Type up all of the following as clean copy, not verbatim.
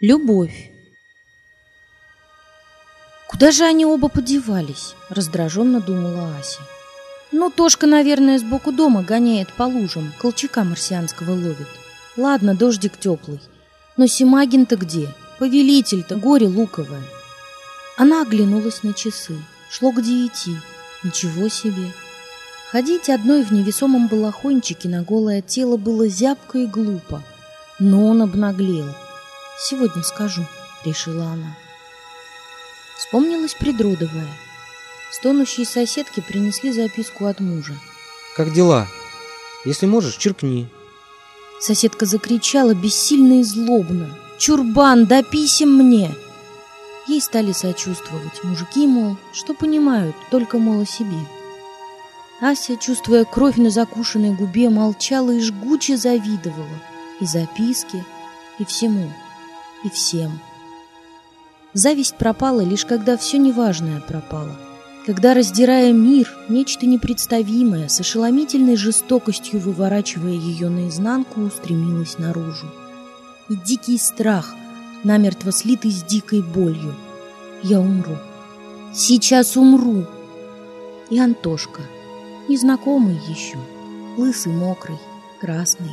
Любовь. Куда же они оба подевались? Раздраженно думала Ася. Ну, Тошка, наверное, сбоку дома гоняет по лужам, Колчака марсианского ловит. Ладно, дождик теплый. Но Симагин-то где? Повелитель-то горе луковое. Она оглянулась на часы. Шло к 9. Ничего себе. Ходить одной в невесомом балахончике на голое тело было зябко и глупо. Но он обнаглел. «Сегодня скажу», — решила она. Вспомнилась предродовая. Стонущие соседки принесли записку от мужа. «Как дела? Если можешь, черкни». Соседка закричала бессильно и злобно: «Чурбан, да писем мне!» Ей стали сочувствовать мужики, мол, что понимают, только, мол, о себе. Ася, чувствуя кровь на закушенной губе, молчала и жгуче завидовала и записке, и всему, и всем. Зависть пропала лишь когда все неважное пропало, когда, раздирая мир, нечто непредставимое, с ошеломительной жестокостью выворачивая ее наизнанку, устремилось наружу. И дикий страх, намертво слитый с дикой болью. Я умру. Сейчас умру. И Антошка, незнакомый еще, лысый, мокрый, красный.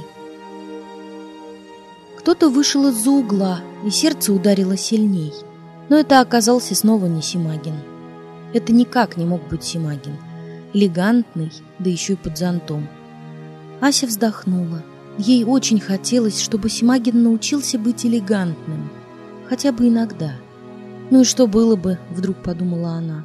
Кто-то вышел из-за угла, и сердце ударило сильней. Но это оказался снова не Симагин. Это никак не мог быть Симагин. Элегантный, да еще и под зонтом. Ася вздохнула. Ей очень хотелось, чтобы Симагин научился быть элегантным. Хотя бы иногда. Ну и что было бы, вдруг подумала она.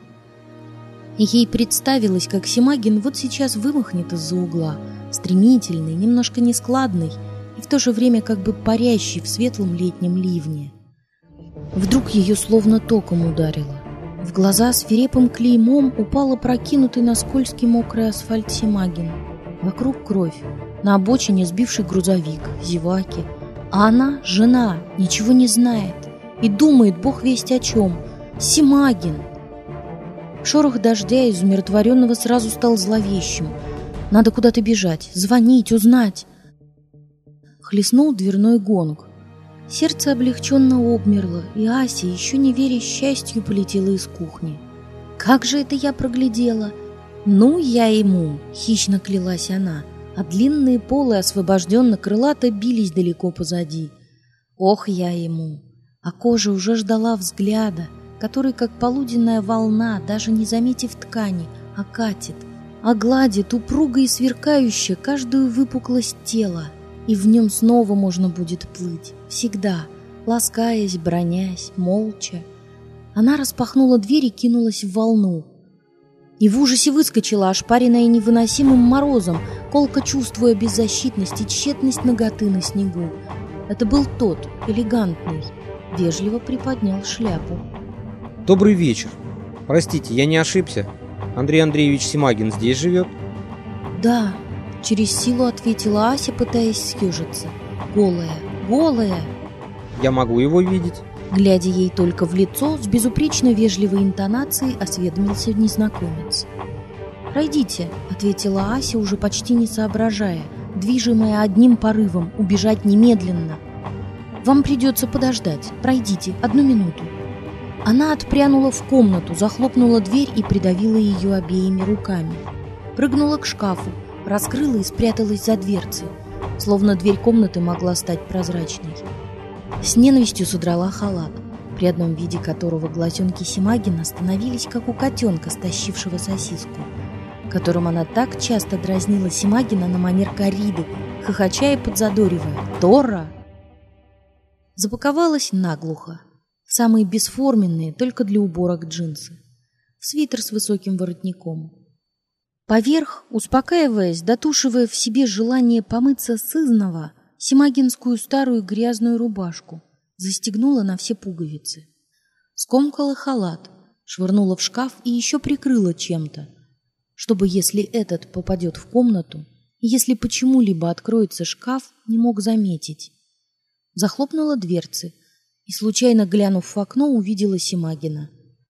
И ей представилось, как Симагин вот сейчас вымахнет из-за угла, стремительный, немножко нескладный, и в то же время как бы парящий в светлом летнем ливне. Вдруг ее словно током ударило. В глаза свирепым клеймом упал опрокинутый на скользкий мокрый асфальт Симагин. Вокруг кровь, на обочине сбивший грузовик, зеваки. А она, жена, ничего не знает и думает бог весть о чем. Симагин! Шорох дождя из умиротворенного сразу стал зловещим. Надо куда-то бежать, звонить, узнать. Хлестнул дверной гонг. Сердце облегченно обмерло, и Ася, еще не веря счастью, полетела из кухни. «Как же это я проглядела!» «Ну, я ему!» — хищно клялась она, а длинные полы освобожденно крылато бились далеко позади. «Ох, я ему!» А кожа уже ждала взгляда, который, как полуденная волна, даже не заметив ткани, окатит, огладит упруго и сверкающе каждую выпуклость тела, и в нем снова можно будет плыть, всегда, ласкаясь, бронясь, молча. Она распахнула дверь и кинулась в волну. И в ужасе выскочила, ошпаренная невыносимым морозом, колко чувствуя беззащитность и тщетность наготы на снегу. Это был тот, элегантный, вежливо приподнял шляпу. «Добрый вечер. Простите, я не ошибся. Андрей Андреевич Симагин здесь живет?» «Да», — через силу ответила Ася, пытаясь съежиться. «Голая, голая!» «Я могу его видеть?» Глядя ей только в лицо, с безупречно вежливой интонацией осведомился незнакомец. «Пройдите», — ответила Ася, уже почти не соображая, движимая одним порывом — убежать немедленно. «Вам придется подождать. Пройдите, 1 минуту». Она отпрянула в комнату, захлопнула дверь и придавила ее обеими руками. Прыгнула к шкафу, раскрыла и спряталась за дверцей, словно дверь комнаты могла стать прозрачной. С ненавистью содрала халат, при одном виде которого глазенки Симагина становились, как у котенка, стащившего сосиску, которым она так часто дразнила Симагина на манер корриды, хохоча и подзадоривая: «Тора!» Запаковалась наглухо, в самые бесформенные, только для уборок джинсы, в свитер с высоким воротником. Поверх, успокаиваясь, дотушивая в себе желание помыться сызнова, симагинскую старую грязную рубашку, застегнула на все пуговицы. Скомкала халат, швырнула в шкаф и еще прикрыла чем-то, чтобы, если этот попадет в комнату, и если почему-либо откроется шкаф, не мог заметить. Захлопнула дверцы и, случайно глянув в окно, увидела Симагина.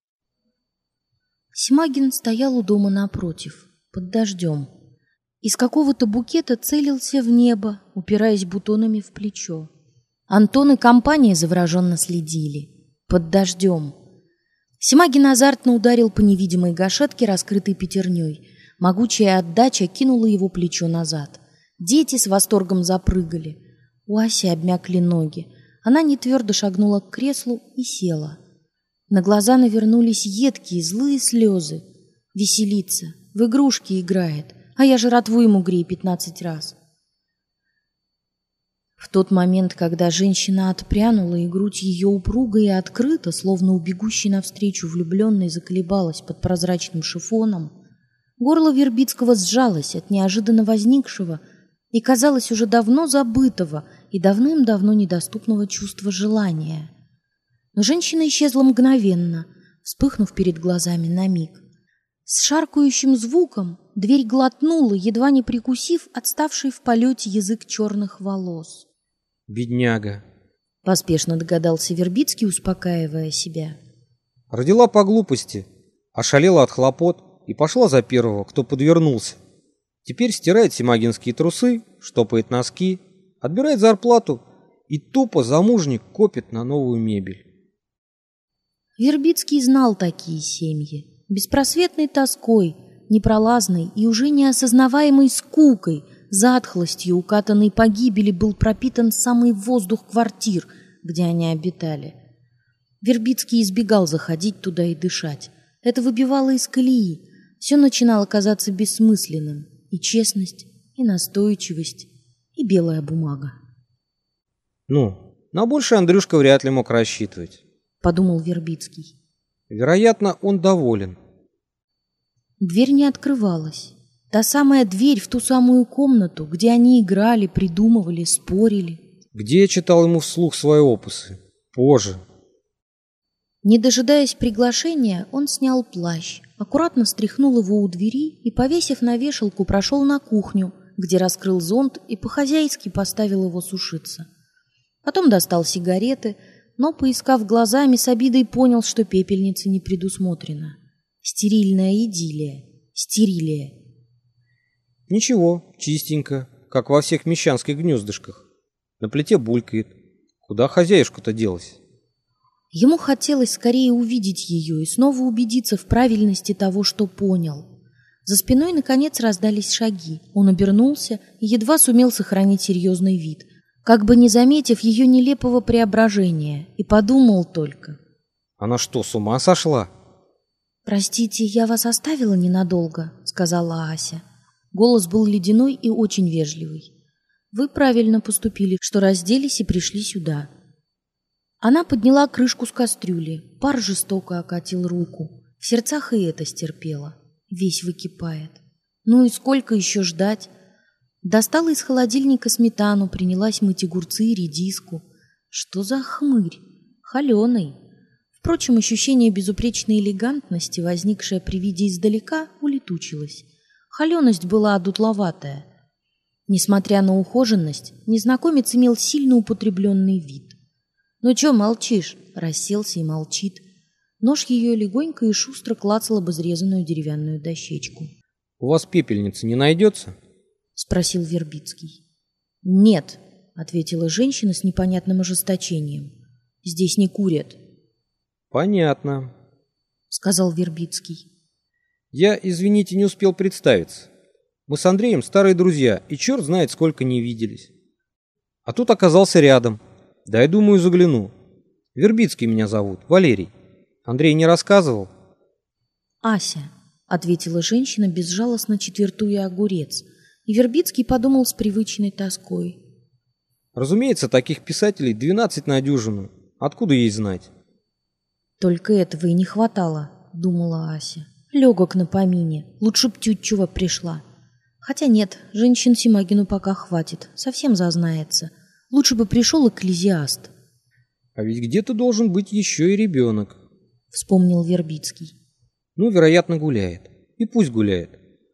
Симагин стоял у дома напротив, под дождем. Из какого-то букета целился в небо, упираясь бутонами в плечо. Антон и компания завороженно следили. Под дождем. Симагин азартно ударил по невидимой гашетке, раскрытой пятерней. Могучая отдача кинула его плечо назад. Дети с восторгом запрыгали. У Аси обмякли ноги. Она нетвердо шагнула к креслу и села. На глаза навернулись едкие, злые слезы. Веселится, в игрушки играет, а я жратву ему грею 15 раз. В тот момент, когда женщина отпрянула, и грудь ее упруга и открыта, словно у бегущей навстречу влюбленной заколебалась под прозрачным шифоном, горло Вербицкого сжалось от неожиданно возникшего и, казалось, уже давно забытого и давным-давно недоступного чувства желания. Но женщина исчезла мгновенно, вспыхнув перед глазами на миг. С шаркающим звуком дверь глотнула, едва не прикусив отставший в полете язык черных волос. «Бедняга», — поспешно догадался Вербицкий, успокаивая себя. «Родила по глупости, ошалела от хлопот и пошла за первого, кто подвернулся. Теперь стирает симагинские трусы, штопает носки, отбирает зарплату и тупо замужник копит на новую мебель». Вербицкий знал такие семьи. Беспросветной тоской, непролазной и уже неосознаваемой скукой, затхлостью укатанной погибели был пропитан самый воздух квартир, где они обитали. Вербицкий избегал заходить туда и дышать. Это выбивало из колеи. Все начинало казаться бессмысленным. И честность, и настойчивость, и белая бумага. «Ну, на больше Андрюшка вряд ли мог рассчитывать», — подумал Вербицкий. «Вероятно, он доволен». Дверь не открывалась. Та самая дверь в ту самую комнату, где они играли, придумывали, спорили. Где я читал ему вслух свои опусы? Позже. Не дожидаясь приглашения, он снял плащ, аккуратно стряхнул его у двери и, повесив на вешалку, прошел на кухню, где раскрыл зонт и по-хозяйски поставил его сушиться. Потом достал сигареты, но, поискав глазами, с обидой понял, что пепельница не предусмотрена. Стерильная идиллия. Стерилия. Ничего, чистенько, как во всех мещанских гнездышках. На плите булькает. Куда хозяюшка-то делась? Ему хотелось скорее увидеть ее и снова убедиться в правильности того, что понял. За спиной, наконец, раздались шаги. Он обернулся и едва сумел сохранить серьезный вид, как бы не заметив ее нелепого преображения, и подумал только. Она что, с ума сошла? «Простите, я вас оставила ненадолго», — сказала Ася. Голос был ледяной и очень вежливый. «Вы правильно поступили, что разделись и пришли сюда». Она подняла крышку с кастрюли. Пар жестоко окатил руку. В сердцах и это стерпела. Весь выкипает. Ну и сколько еще ждать? Достала из холодильника сметану, принялась мыть огурцы и редиску. Что за хмырь? Холеный. Впрочем, ощущение безупречной элегантности, возникшее при виде издалека, улетучилось. Холеность была одутловатая. Несмотря на ухоженность, незнакомец имел сильно употребленный вид. «Ну чё молчишь?» — расселся и молчит. Нож ее легонько и шустро клацал об изрезанную деревянную дощечку. «У вас пепельницы не найдется?» — спросил Вербицкий. «Нет», — ответила женщина с непонятным ожесточением. «Здесь не курят». «Понятно», — сказал Вербицкий. «Я, извините, не успел представиться. Мы с Андреем старые друзья, и черт знает, сколько не виделись. А тут оказался рядом. Дай, думаю, загляну. Вербицкий меня зовут, Валерий. Андрей не рассказывал?» «Ася», — ответила женщина, безжалостно четвертуя огурец, и Вербицкий подумал с привычной тоской. «Разумеется, таких писателей 12 на дюжину. Откуда ей знать?» «Только этого и не хватало», — думала Ася. «Легок на помине. Лучше б Тютчева пришла. Хотя нет, женщин Симагину пока хватит. Совсем зазнается. Лучше бы пришел экклезиаст». «А ведь где-то должен быть еще и ребенок», — вспомнил Вербицкий. «Ну, вероятно, гуляет. И пусть гуляет.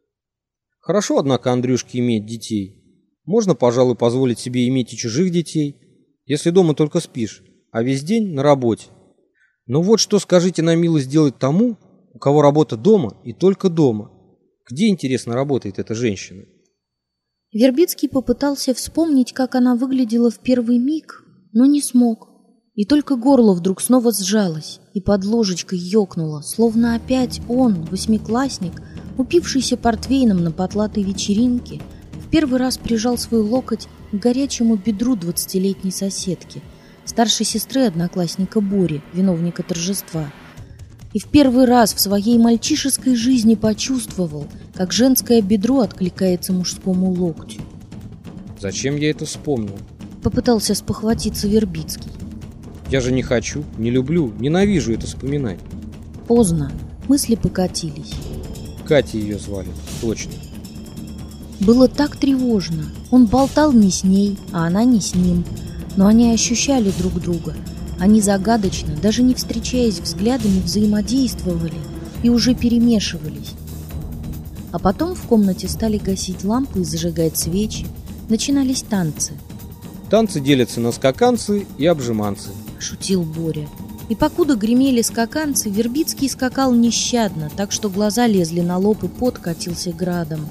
Хорошо, однако, Андрюшке иметь детей. Можно, пожалуй, позволить себе иметь и чужих детей, если дома только спишь, а весь день на работе. Но вот что, скажите на милость, делать тому, у кого работа дома и только дома? Где, интересно, работает эта женщина?» Вербицкий попытался вспомнить, как она выглядела в первый миг, но не смог. И только горло вдруг снова сжалось, и под ложечкой ёкнуло, словно опять он, восьмиклассник, упившийся портвейном на потлатой вечеринке, в первый раз прижал свой локоть к горячему бедру 20-летней соседки, старшей сестры одноклассника Бори, виновника торжества. И в первый раз в своей мальчишеской жизни почувствовал, как женское бедро откликается мужскому локтю. Зачем я это вспомнил? Попытался спохватиться Вербицкий. Я же не хочу, не люблю, ненавижу это вспоминать. Поздно. Мысли покатились. Катя ее звали, точно. Было так тревожно. Он болтал не с ней, а она не с ним. Но они ощущали друг друга. Они загадочно, даже не встречаясь взглядами, взаимодействовали и уже перемешивались. А потом в комнате стали гасить лампы и зажигать свечи. Начинались танцы. Танцы делятся на скаканцы и обжиманцы, Шутил Боря. И покуда гремели скаканцы, Вербицкий скакал нещадно, так что глаза лезли на лоб и пот катился градом.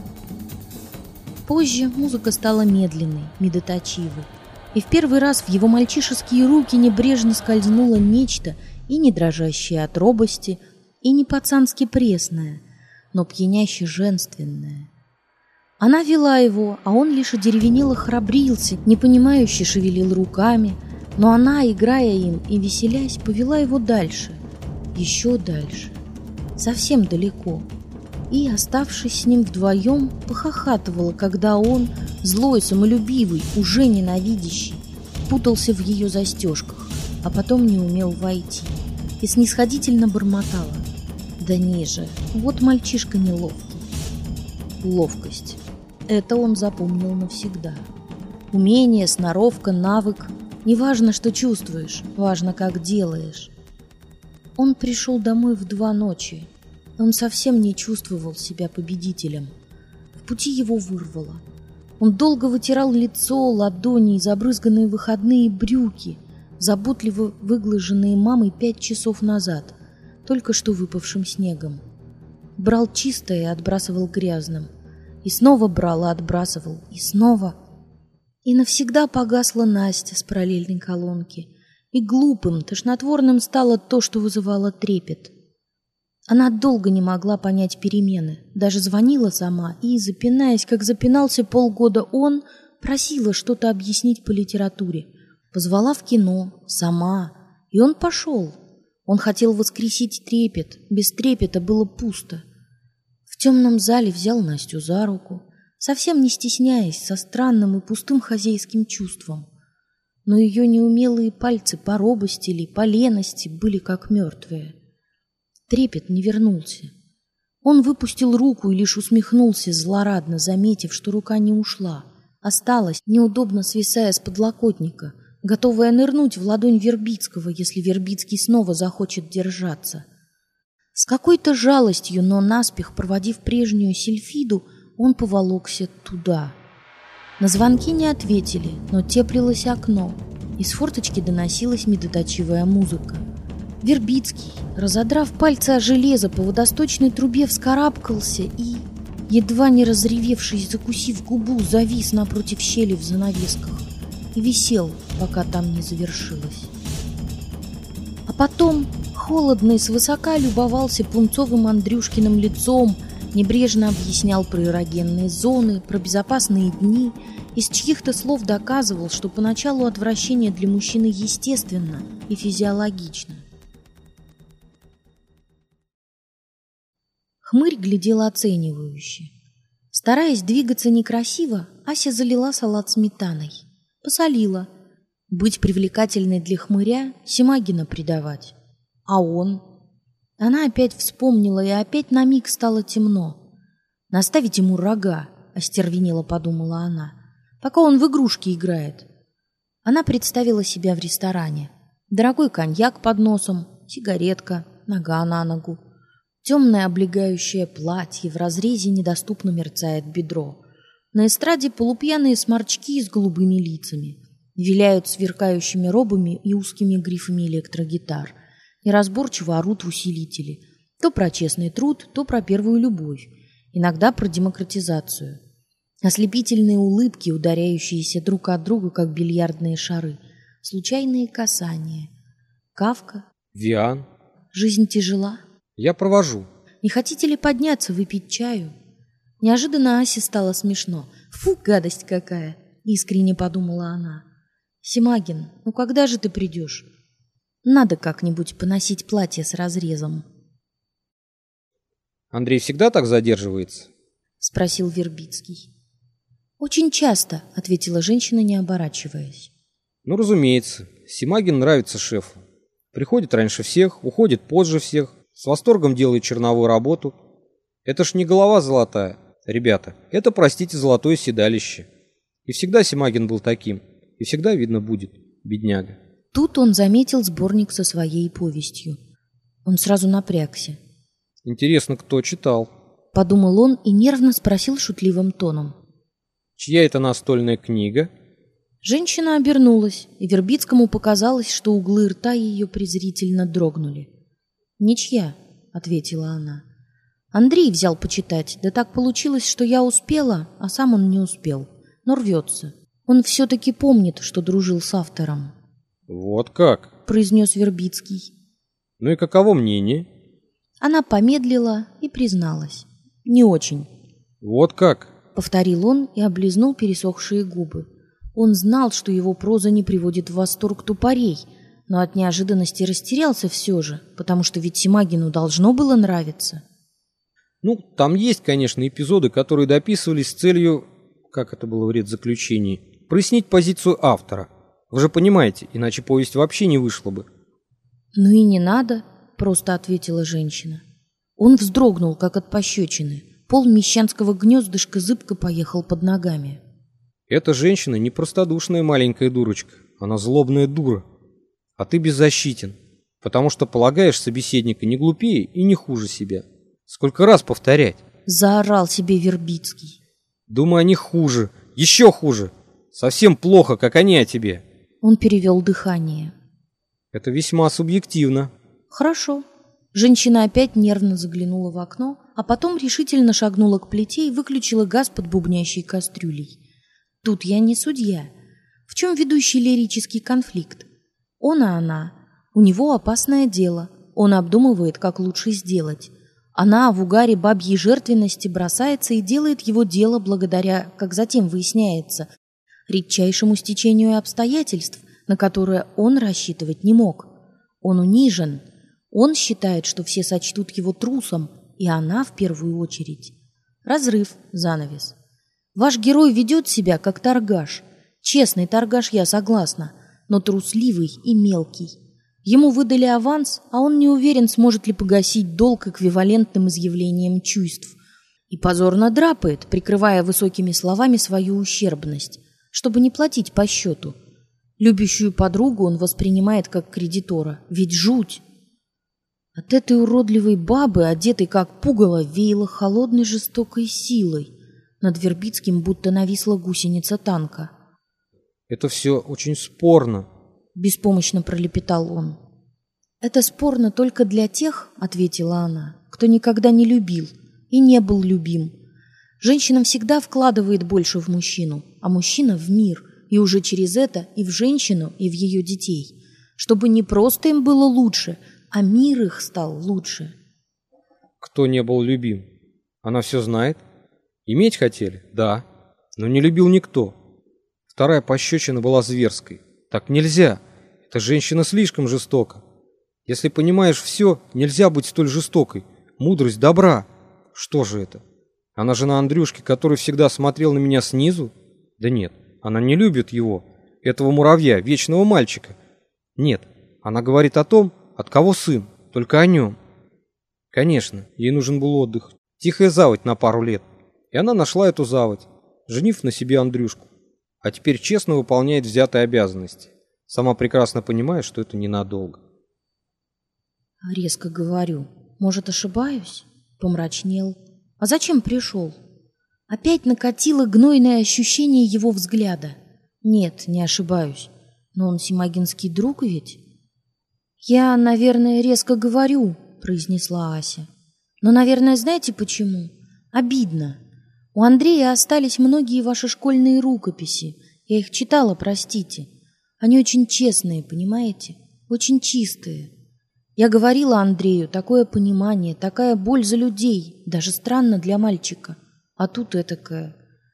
Позже музыка стала медленной, медоточивой. И в первый раз в его мальчишеские руки небрежно скользнуло нечто и не дрожащее от робости, и не пацански пресное, но пьяняще женственное. Она вела его, а он лишь одеревенело храбрился, непонимающе шевелил руками, но она, играя им и веселясь, повела его дальше, еще дальше, совсем далеко. И, оставшись с ним вдвоем, похохатывала, когда он, злой, самолюбивый, уже ненавидящий, путался в ее застежках, а потом не умел войти, и снисходительно бормотала: «Да ниже, вот мальчишка неловкий». Ловкость. Это он запомнил навсегда. Умение, сноровка, навык. Не важно, что чувствуешь, важно, как делаешь. Он пришел домой в 2 ночи. Он совсем не чувствовал себя победителем. В пути его вырвало. Он долго вытирал лицо, ладони и забрызганные выходные брюки, заботливо выглаженные мамой 5 часов назад, только что выпавшим снегом. Брал чистое и отбрасывал грязным. И снова брал и отбрасывал. И снова. И навсегда погасла Настя с параллельной колонки. И глупым, тошнотворным стало то, что вызывало трепет. Она долго не могла понять перемены. Даже звонила сама и, запинаясь, как запинался полгода он, просила что-то объяснить по литературе. Позвала в кино. Сама. И он пошел. Он хотел воскресить трепет. Без трепета было пусто. В темном зале взял Настю за руку, совсем не стесняясь, со странным и пустым хозяйским чувством. Но ее неумелые пальцы по робости или по лености были как мертвые. Трепет не вернулся. Он выпустил руку и лишь усмехнулся злорадно, заметив, что рука не ушла, осталась, неудобно свисая с подлокотника, готовая нырнуть в ладонь Вербицкого, если Вербицкий снова захочет держаться. С какой-то жалостью, но наспех проводив прежнюю Сильфиду, он поволокся туда. На звонки не ответили, но теплилось окно. Из форточки доносилась медоточивая музыка. Вербицкий, разодрав пальцы о железо, по водосточной трубе вскарабкался и, едва не разревевшись, закусив губу, завис напротив щели в занавесках и висел, пока там не завершилось. А потом холодно и свысока любовался пунцовым Андрюшкиным лицом, небрежно объяснял про эрогенные зоны, про безопасные дни, из чьих-то слов доказывал, что поначалу отвращение для мужчины естественно и физиологично. Хмырь глядела оценивающе. Стараясь двигаться некрасиво, Ася залила салат сметаной. Посолила. Быть привлекательной для хмыря — Симагина предавать. А он? Она опять вспомнила, и опять на миг стало темно. «Наставить ему рога», — остервенело подумала она, «пока он в игрушки играет». Она представила себя в ресторане. Дорогой коньяк под носом, сигаретка, нога на ногу. Темное облегающее платье, в разрезе недоступно мерцает бедро. На эстраде полупьяные сморчки с голубыми лицами. Виляют сверкающими робами и узкими грифами электрогитар. Неразборчиво орут в усилители. То про честный труд, то про первую любовь. Иногда про демократизацию. Ослепительные улыбки, ударяющиеся друг от друга, как бильярдные шары. случайные касания. Кафка. Виан. Жизнь тяжела. Я провожу. Не хотите ли подняться, выпить чаю? Неожиданно Асе стало смешно. Фу, гадость какая! Искренне подумала она. Симагин, ну когда же ты придешь? Надо как-нибудь поносить платье с разрезом. Андрей всегда так задерживается? Спросил Вербицкий. Очень часто, ответила женщина, не оборачиваясь. Ну, разумеется, Симагин нравится шефу. Приходит раньше всех, уходит позже всех, с восторгом делает черновую работу. Это ж не голова золотая, ребята, это, простите, золотое седалище. И всегда Симагин был таким, и всегда видно будет, бедняга. Тут он заметил сборник со своей повестью. Он сразу напрягся. Интересно, кто читал? Подумал он и нервно спросил шутливым тоном. Чья это настольная книга? Женщина обернулась, и Вербицкому показалось, что углы рта ее презрительно дрогнули. «Ничья», — ответила она. «Андрей взял почитать, да так получилось, что я успела, а сам он не успел, но рвется. Он все-таки помнит, что дружил с автором». «Вот как?» — произнес Вербицкий. «Ну и каково мнение?» Она помедлила и призналась. «Не очень». «Вот как?» — повторил он и облизнул пересохшие губы. Он знал, что его проза не приводит в восторг тупорей, но от неожиданности растерялся все же, потому что ведь Симагину должно было нравиться. Ну, там есть, конечно, эпизоды, которые дописывались с целью, как это было в редзаключении, прояснить позицию автора. Вы же понимаете, иначе повесть вообще не вышла бы. «Ну и не надо», — просто ответила женщина. Он вздрогнул, как от пощечины. Пол мещанского гнездышка зыбко поехал под ногами. Эта женщина не простодушная маленькая дурочка, она злобная дура. А ты беззащитен, потому что полагаешь собеседника не глупее и не хуже себя. Сколько раз повторять? Заорал себе Вербицкий. Думаю, они хуже, еще хуже. Совсем плохо, как они о тебе. Он перевел дыхание. Это весьма субъективно. Хорошо. Женщина опять нервно заглянула в окно, а потом решительно шагнула к плите и выключила газ под бубнящей кастрюлей. Тут я не судья. В чем ведущий лирический конфликт? Он и она. У него опасное дело. Он обдумывает, как лучше сделать. Она в угаре бабьей жертвенности бросается и делает его дело благодаря, как затем выясняется, редчайшему стечению обстоятельств, на которое он рассчитывать не мог. Он унижен. Он считает, что все сочтут его трусом, и она в первую очередь. Разрыв, занавес. Ваш герой ведет себя как торгаш. Честный торгаш, я согласна, но трусливый и мелкий. Ему выдали аванс, а он не уверен, сможет ли погасить долг эквивалентным изъявлением чувств. И позорно драпает, прикрывая высокими словами свою ущербность, чтобы не платить по счету. Любящую подругу он воспринимает как кредитора, ведь жуть. От этой уродливой бабы, одетой как пугало, веяло холодной жестокой силой. Над Вербицким будто нависла гусеница танка. Это все очень спорно. Беспомощно пролепетал он. «Это спорно только для тех, — ответила она, — кто никогда не любил и не был любим. Женщина всегда вкладывает больше в мужчину, а мужчина — в мир, и уже через это и в женщину, и в ее детей, чтобы не просто им было лучше, а мир их стал лучше». Кто не был любим? Она все знает? Иметь хотели? Да. Но не любил никто. Вторая пощечина была зверской. Так нельзя. Эта женщина слишком жестока. Если понимаешь все, нельзя быть столь жестокой. Мудрость добра. Что же это? Она жена Андрюшки, который всегда смотрел на меня снизу? Да нет, она не любит его, этого муравья, вечного мальчика. Нет, она говорит о том, от кого сын, только о нем. Конечно, ей нужен был отдых, тихая заводь на пару лет. И она нашла эту заводь, женив на себе Андрюшку. А теперь честно выполняет взятые обязанности. Сама прекрасно понимает, что это ненадолго. Резко говорю. Может, ошибаюсь? Помрачнел. А зачем пришел? Опять накатило гнойное ощущение его взгляда. Нет, не ошибаюсь. Но он симагинский друг ведь? Я, наверное, резко говорю, произнесла Ася. Но, наверное, знаете почему? Обидно. У Андрея остались многие ваши школьные рукописи. Я их читала, простите. Они очень честные, понимаете? Очень чистые. Я говорила Андрею, такое понимание, такая боль за людей, даже странно для мальчика. А тут этакая.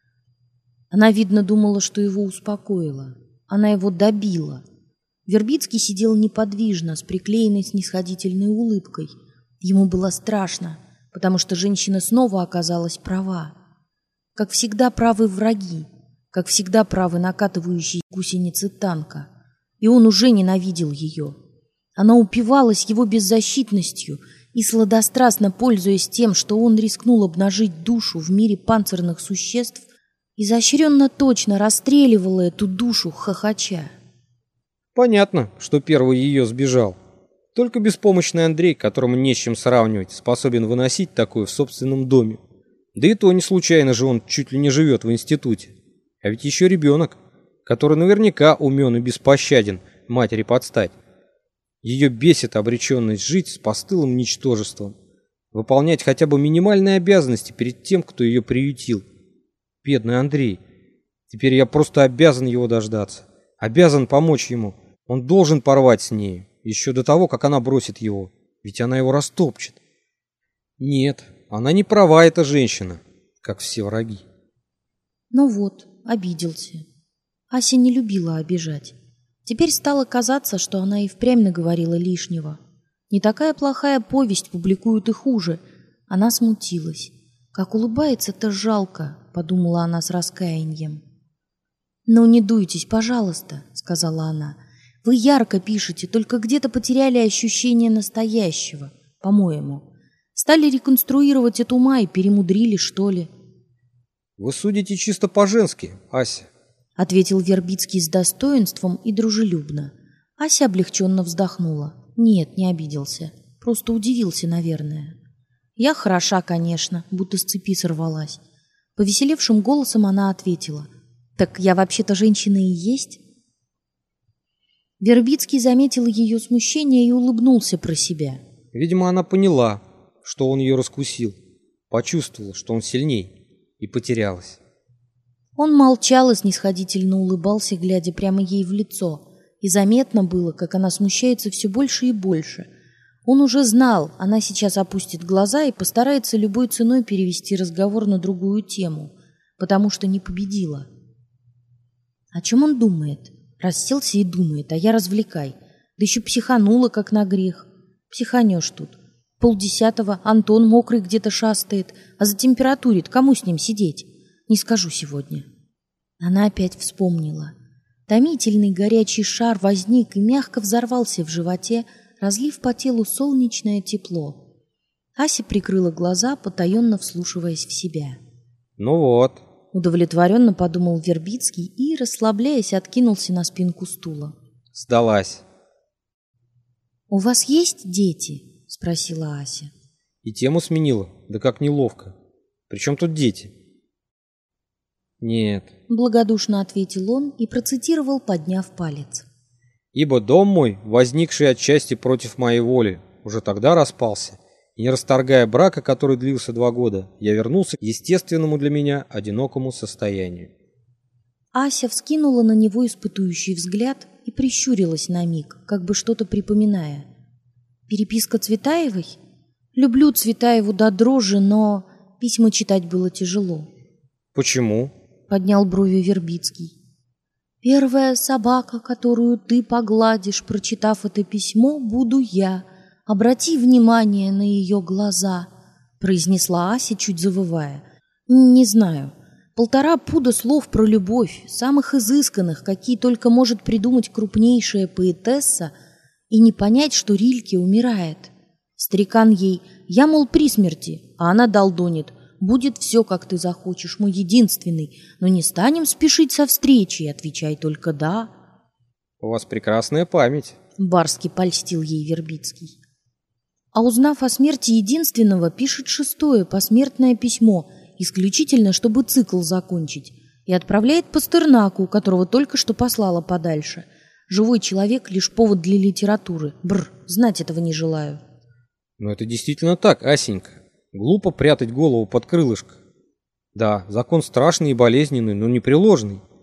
Она, видно, думала, что его успокоила. Она его добила. Вербицкий сидел неподвижно, с приклеенной снисходительной улыбкой. Ему было страшно, потому что женщина снова оказалась права. Как всегда правы враги, как всегда правы накатывающие гусеницы танка. И он уже ненавидел ее. Она упивалась его беззащитностью и, сладострастно пользуясь тем, что он рискнул обнажить душу в мире панцирных существ, изощренно точно расстреливала эту душу хохоча. Понятно, что первый ее сбежал. Только беспомощный Андрей, которому не с чем сравнивать, способен выносить такое в собственном доме. Да и то не случайно же он чуть ли не живет в институте. А ведь еще ребенок, который наверняка умен и беспощаден матери подстать. Ее бесит обреченность жить с постылым ничтожеством, выполнять хотя бы минимальные обязанности перед тем, кто ее приютил. Бедный Андрей. Теперь я просто обязан его дождаться. Обязан помочь ему. Он должен порвать с ней, еще до того, как она бросит его. Ведь она его растопчет. Нет, она не права, эта женщина, как все враги. Ну вот, обиделся. Ася не любила обижать. Теперь стало казаться, что она и впрямь наговорила лишнего. Не такая плохая повесть, публикуют и хуже. Она смутилась. Как улыбается-то жалко, подумала она с раскаянием. «Ну, не дуйтесь, пожалуйста», — сказала она. «Вы ярко пишете, только где-то потеряли ощущение настоящего, по-моему. Стали реконструировать от ума и перемудрили, что ли». «Вы судите чисто по-женски, Ася», — ответил Вербицкий с достоинством и дружелюбно. Ася облегченно вздохнула. Нет, не обиделся. Просто удивился, наверное. «Я хороша, конечно», будто с цепи сорвалась. Повеселевшим голосом она ответила. «Так я вообще-то женщина и есть?» Вербицкий заметил ее смущение и улыбнулся про себя. Видимо, она поняла, что он ее раскусил, почувствовала, что он сильней, и потерялась. Он молчал и снисходительно улыбался, глядя прямо ей в лицо, и заметно было, как она смущается все больше и больше. Он уже знал, она сейчас опустит глаза и постарается любой ценой перевести разговор на другую тему, потому что не победила. О чем он думает? Расселся и думает, а я развлекай. Да еще психанула, как на грех. Психанешь тут. 9:30, Антон мокрый где-то шастает, а затемпературит, кому с ним сидеть? Не скажу сегодня. Она опять вспомнила. Томительный горячий шар возник и мягко взорвался в животе, разлив по телу солнечное тепло. Ася прикрыла глаза, потаенно вслушиваясь в себя. «Ну вот», — удовлетворенно подумал Вербицкий и, расслабляясь, откинулся на спинку стула. «Сдалась». «У вас есть дети?» — спросила Ася. И тему сменила, да как неловко. Причем тут дети? «Нет», — благодушно ответил он и процитировал, подняв палец. «Ибо дом мой, возникший отчасти против моей воли, уже тогда распался, и не расторгая брака, который длился 2 года, я вернулся к естественному для меня одинокому состоянию». Ася вскинула на него испытующий взгляд и прищурилась на миг, как бы что-то припоминая. «Переписка Цветаевой? Люблю Цветаеву до дрожи, но письма читать было тяжело». «Почему?» — поднял брови Вербицкий. «Первая собака, которую ты погладишь, прочитав это письмо, буду я. Обрати внимание на ее глаза», — произнесла Ася, чуть завывая. «Не знаю. 1,5 пуда слов про любовь, самых изысканных, какие только может придумать крупнейшая поэтесса, и не понять, что Рильке умирает. Старикан ей: я, мол, при смерти, а она долдонит: будет все, как ты захочешь, мой единственный, но не станем спешить со встречей, отвечай только «да». «У вас прекрасная память», — барски польстил ей Вербицкий. А узнав о смерти единственного, пишет 6-е посмертное письмо, исключительно, чтобы цикл закончить, и отправляет Пастернаку, которого только что послала подальше. Живой человек — лишь повод для литературы. Бррр, знать этого не желаю. «Но это действительно так, Асенька. Глупо прятать голову под крылышко. Да, закон страшный и болезненный, но непреложный.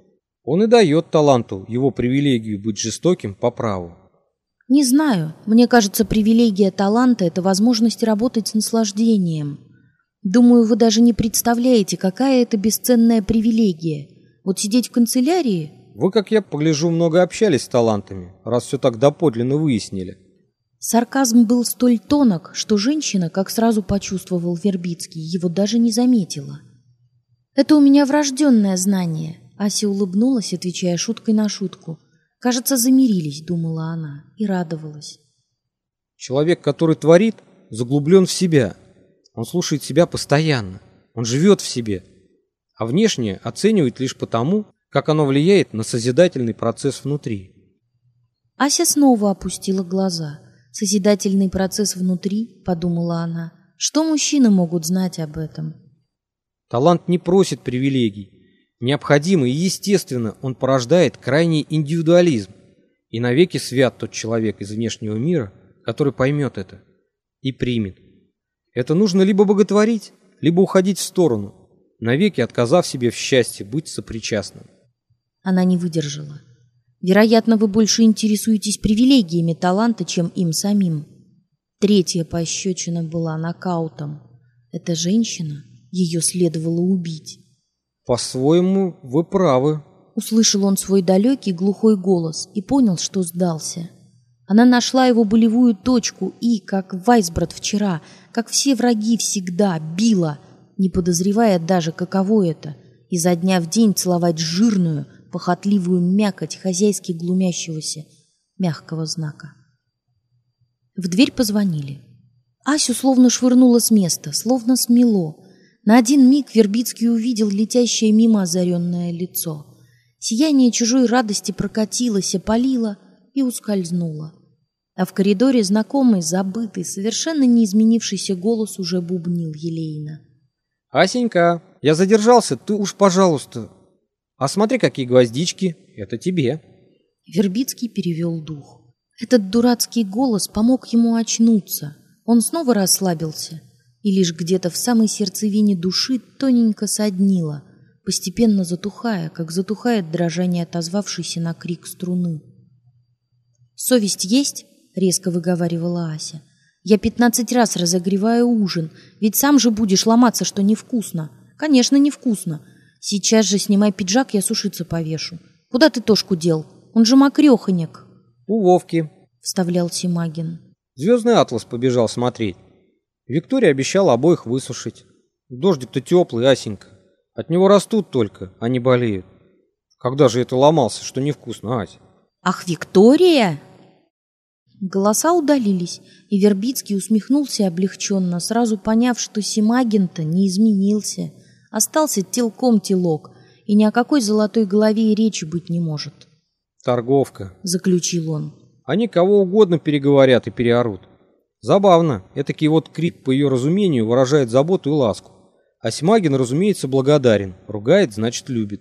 Он и дает таланту его привилегию быть жестоким по праву. Не знаю, мне кажется, привилегия таланта – это возможность работать с наслаждением. Думаю, вы даже не представляете, какая это бесценная привилегия. Вот сидеть в канцелярии… Вы, как я погляжу, много общались с талантами, раз все так доподлинно выяснили. Сарказм был столь тонок, что женщина, как сразу почувствовал Вербицкий, его даже не заметила. «Это у меня врожденное знание», — Ася улыбнулась, отвечая шуткой на шутку. «Кажется, замирились», — думала она, и радовалась. Человек, который творит, заглублен в себя. Он слушает себя постоянно. Он живет в себе. А внешнее оценивает лишь потому, как оно влияет на созидательный процесс внутри. Ася снова опустила глаза. «Созидательный процесс внутри», — подумала она. «Что мужчины могут знать об этом?» Талант не просит привилегий. Необходимо и естественно он порождает крайний индивидуализм. И навеки свят тот человек из внешнего мира, который поймет это и примет. Это нужно либо боготворить, либо уходить в сторону, навеки отказав себе в счастье быть сопричастным. Она не выдержала. «Вероятно, вы больше интересуетесь привилегиями таланта, чем им самим». Третья пощечина была нокаутом. Эта женщина, ее следовало убить. «По-своему, вы правы», — услышал он свой далекий глухой голос и понял, что сдался. Она нашла его болевую точку и, как Вайсброд вчера, как все враги всегда, била, не подозревая даже, каково это, изо дня в день целовать жирную, похотливую мякоть хозяйски глумящегося мягкого знака. В дверь позвонили. Асю словно швырнуло с места, словно смело. На один миг Вербицкий увидел летящее мимо озаренное лицо. Сияние чужой радости прокатилось, опалило и ускользнуло. А в коридоре знакомый, забытый, совершенно не изменившийся голос уже бубнил елейно. «Асенька, я задержался, ты уж, пожалуйста. А смотри, какие гвоздички, это тебе». Вербицкий перевел дух. Этот дурацкий голос помог ему очнуться. Он снова расслабился, и лишь где-то в самой сердцевине души тоненько соднило, постепенно затухая, как затухает дрожание отозвавшейся на крик струны. «Совесть есть?» — резко выговаривала Ася. «Я 15 раз разогреваю ужин, ведь сам же будешь ломаться, что невкусно. Конечно, невкусно. Сейчас же снимай пиджак, я сушиться повешу. Куда ты Тошку дел? Он же мокрехонек». «У Вовки», — вставлял Симагин. «Звездный атлас побежал смотреть. Виктория обещала обоих высушить. Дождик-то теплый, Асенька. От него растут только, а не болеют. Когда же это ломался, что невкусно, Ась?» «Ах, Виктория!» Голоса удалились, и Вербицкий усмехнулся облегченно, сразу поняв, что Симагин-то не изменился. Остался телком-телок, и ни о какой золотой голове и речи быть не может. «Торговка», — заключил он. «Они кого угодно переговорят и переорут. Забавно, этакий вот крик по ее разумению выражает заботу и ласку. А Симагин, разумеется, благодарен, ругает, значит, любит.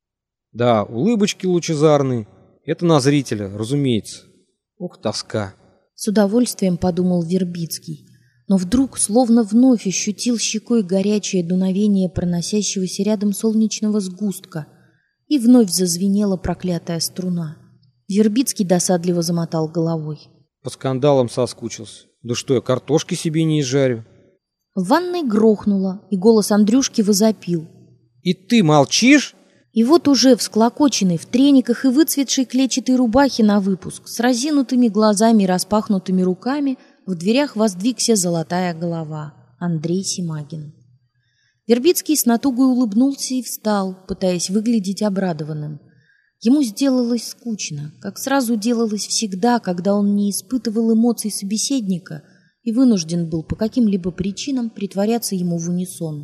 Да, улыбочки лучезарные, это на зрителя, разумеется. Ох, тоска». С удовольствием подумал Вербицкий, но вдруг словно вновь ощутил щекой горячее дуновение проносящегося рядом солнечного сгустка, и вновь зазвенела проклятая струна. Вербицкий досадливо замотал головой. По скандалам соскучился. Да что, я картошки себе не изжарю. В ванной грохнуло, и голос Андрюшки возопил. «И ты молчишь?» И вот уже всклокоченный, в трениках и выцветшей клетчатой рубахе на выпуск, с разинутыми глазами и распахнутыми руками, в дверях воздвигся золотая голова. Андрей Симагин. Вербицкий с натугой улыбнулся и встал, пытаясь выглядеть обрадованным. Ему сделалось скучно, как сразу делалось всегда, когда он не испытывал эмоций собеседника и вынужден был по каким-либо причинам притворяться ему в унисон.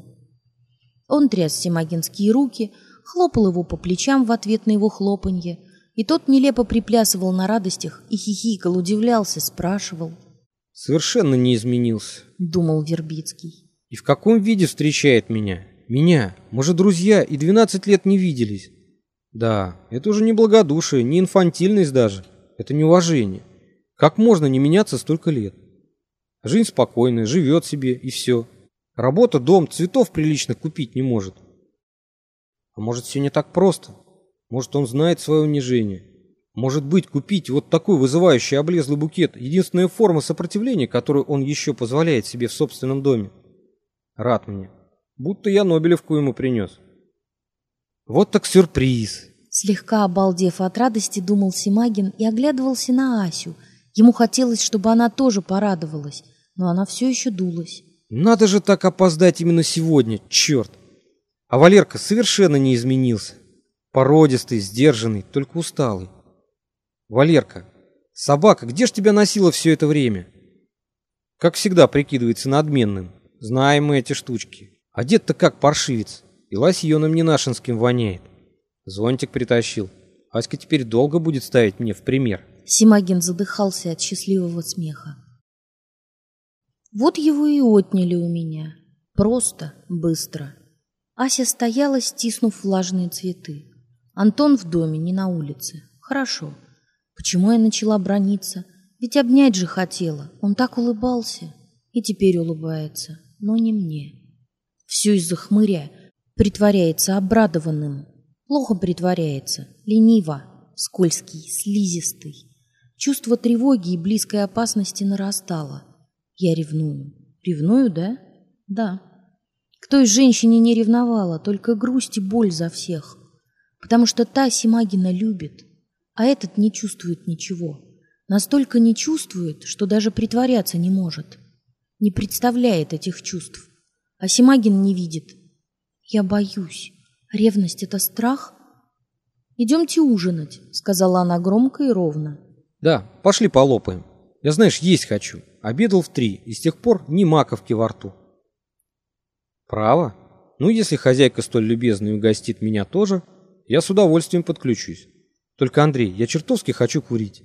Он тряс симагинские руки, хлопал его по плечам в ответ на его хлопанье, и тот нелепо приплясывал на радостях и хихикал, удивлялся, спрашивал. «Совершенно не изменился», — думал Вербицкий. «И в каком виде встречает меня? Меня? Мы же друзья и 12 лет не виделись. Да, это уже не благодушие, не инфантильность даже. Это неуважение. Как можно не меняться столько лет? Жизнь спокойная, живет себе и все. Работа, дом, цветов прилично купить не может. А может, все не так просто? Может, он знает свое унижение. Может быть, купить вот такой вызывающий облезлый букет — единственная форма сопротивления, которую он еще позволяет себе в собственном доме. Рад мне. Будто я Нобелевку ему принес. Вот так сюрприз. Слегка обалдев от радости, думал Симагин и оглядывался на Асю. Ему хотелось, чтобы она тоже порадовалась, но она все еще дулась. Надо же так опоздать именно сегодня, черт. А Валерка совершенно не изменился. Породистый, сдержанный, только усталый. Валерка, собака, где ж тебя носила все это время? Как всегда прикидывается надменным. Знаем мы эти штучки. Одет-то как паршивец. И лосьоном ненашинским воняет. Зонтик притащил. Аська теперь долго будет ставить мне в пример. Симагин задыхался от счастливого смеха. Вот его и отняли у меня. Просто, быстро. Ася стояла, стиснув влажные цветы. Антон в доме, не на улице. Хорошо. Почему я начала браниться? Ведь обнять же хотела. Он так улыбался. И теперь улыбается. Но не мне. Все из-за хмыря. Притворяется обрадованным. Плохо притворяется. Лениво. Скользкий, слизистый. Чувство тревоги и близкой опасности нарастало. Я ревную. Ревную, да? Да. К той женщине не ревновала, только грусть и боль за всех. Потому что та Симагина любит, а этот не чувствует ничего. Настолько не чувствует, что даже притворяться не может. Не представляет этих чувств. А Симагин не видит. Я боюсь. Ревность — это страх? «Идемте ужинать», — сказала она громко и ровно. Да, пошли полопаем. Я, знаешь, есть хочу. Обедал в 3, и с тех пор ни маковки во рту. Право? Ну, если хозяйка столь любезна и угостит меня тоже, я с удовольствием подключусь. Только, Андрей, я чертовски хочу курить.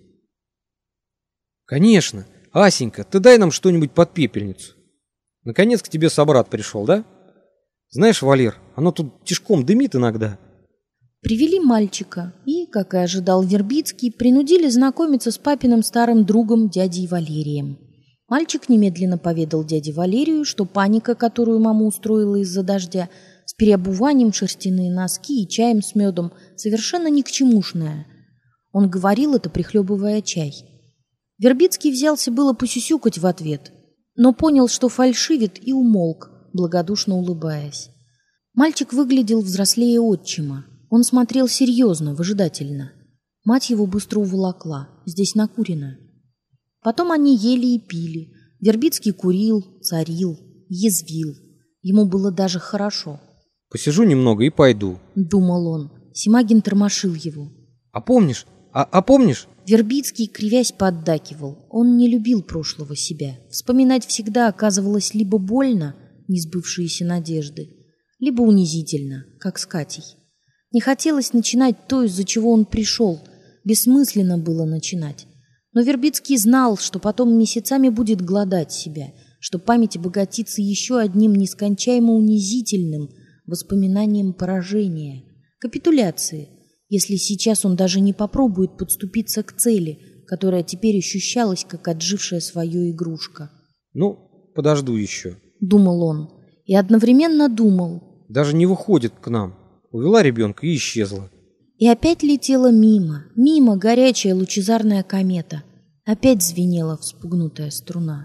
Конечно. Асенька, ты дай нам что-нибудь под пепельницу. Наконец к тебе собрат пришел, да? Знаешь, Валер, оно тут тишком дымит иногда. Привели мальчика и, как и ожидал Вербицкий, принудили знакомиться с папиным старым другом дядей Валерием. Мальчик немедленно поведал дяде Валерию, что паника, которую мама устроила из-за дождя, с переобуванием, шерстяные носки и чаем с медом, совершенно ни к чемушная. Он говорил это, прихлебывая чай. Вербицкий взялся было посюсюкать в ответ, но понял, что фальшивит, и умолк, благодушно улыбаясь. Мальчик выглядел взрослее отчима. Он смотрел серьезно, выжидательно. Мать его быстро уволокла. Здесь накурено. Потом они ели и пили. Вербицкий курил, царил, язвил. Ему было даже хорошо. Посижу немного и пойду, Думал он. Симагин тормошил его. А помнишь? А помнишь? Вербицкий, кривясь, поддакивал. Он не любил прошлого себя. Вспоминать всегда оказывалось либо больно, несбывшиеся надежды, либо унизительно, как с Катей. Не хотелось начинать то, из-за чего он пришел. Бессмысленно было начинать. Но Вербицкий знал, что потом месяцами будет глодать себя, что память обогатится еще одним нескончаемо унизительным воспоминанием поражения, капитуляции, если сейчас он даже не попробует подступиться к цели, которая теперь ощущалась, как отжившая свою игрушка. Ну, подожду еще. Думал он. И одновременно думал. Даже не выходит к нам. Увела ребенка и исчезла. И опять летела мимо горячая лучезарная комета. Опять звенела вспугнутая струна.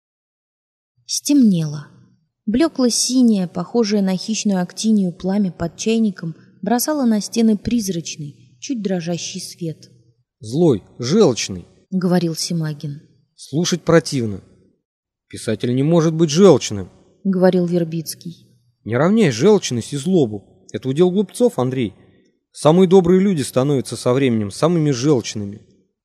Стемнело. Блекло-синее, похожее на хищную актинию пламя под чайником, бросало на стены призрачный, чуть дрожащий свет. Злой, желчный, — говорил Симагин. Слушать противно. Писатель не может быть желчным, — говорил Вербицкий. Не равняй желчность и злобу. Это удел глупцов, Андрей. Самые добрые люди становятся со временем самыми желчными.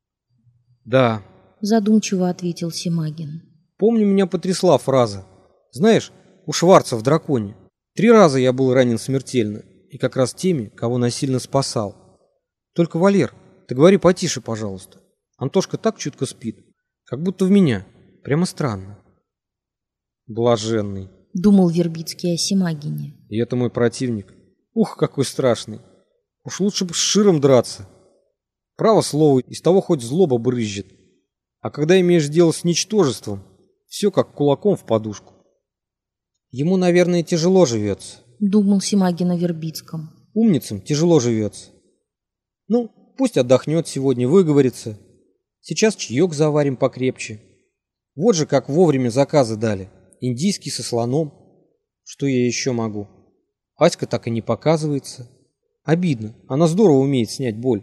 Да, — задумчиво ответил Симагин. Помню, меня потрясла фраза. Знаешь, у Шварца в «Драконе» 3 раза я был ранен смертельно, и как раз теми, кого насильно спасал. Только, Валер, ты говори потише, пожалуйста. Антошка так чутко спит, как будто в меня. Прямо странно. Блаженный, — думал Вербицкий о Симагине. И это мой противник. Ух, какой страшный. Уж лучше бы с Широм драться. Право слово, из того хоть злоба брызжет. А когда имеешь дело с ничтожеством, все как кулаком в подушку. Ему, наверное, тяжело живется. — думал Симагин о Вербицком. Умницам тяжело живется. Ну, пусть отдохнет сегодня, выговорится. Сейчас чаек заварим покрепче. Вот же как вовремя заказы дали. Индийский со слоном. Что я еще могу? Аська так и не показывается. Обидно, она здорово умеет снять боль.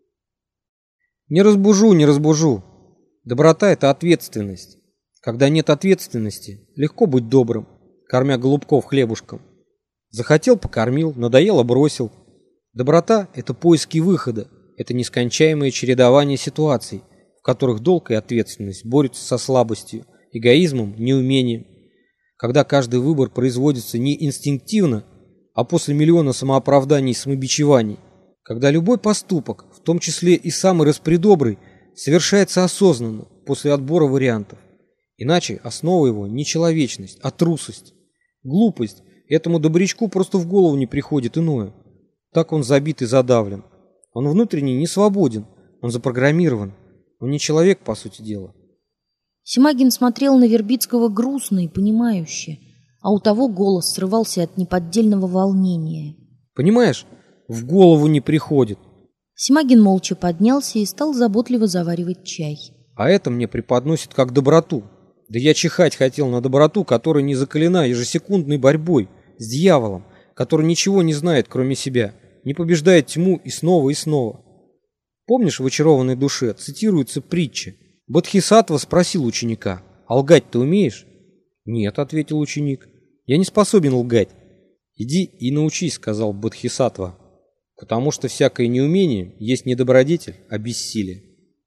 Не разбужу, не разбужу. Доброта — это ответственность. Когда нет ответственности, легко быть добрым, кормя голубков хлебушком. Захотел — покормил, надоело — бросил. Доброта — это поиски выхода, это нескончаемое чередование ситуаций, в которых долг и ответственность борются со слабостью, эгоизмом, неумением. Когда каждый выбор производится не инстинктивно, а после миллиона самооправданий и самобичеваний. Когда любой поступок, в том числе и самый распредобрый, совершается осознанно, после отбора вариантов. Иначе основа его не человечность, а трусость. Глупость. Этому добрячку просто в голову не приходит иное. Так он забит и задавлен. Он внутренне не свободен, он запрограммирован. Он не человек, по сути дела. Симагин смотрел на Вербицкого грустно и понимающе, а у того голос срывался от неподдельного волнения. Понимаешь, в голову не приходит. Симагин молча поднялся и стал заботливо заваривать чай. А это мне преподносит как доброту. Да я чихать хотел на доброту, которая не закалена ежесекундной борьбой с дьяволом, который ничего не знает, кроме себя, не побеждает тьму и снова и снова. Помнишь, в «Очарованной душе» цитируется притча? Бодхисаттва спросил ученика: «А лгать ты умеешь?» «Нет», — ответил ученик, — «я не способен лгать». «Иди и научись», — сказал Бодхисаттва, «потому что всякое неумение есть не добродетель, а бессилие».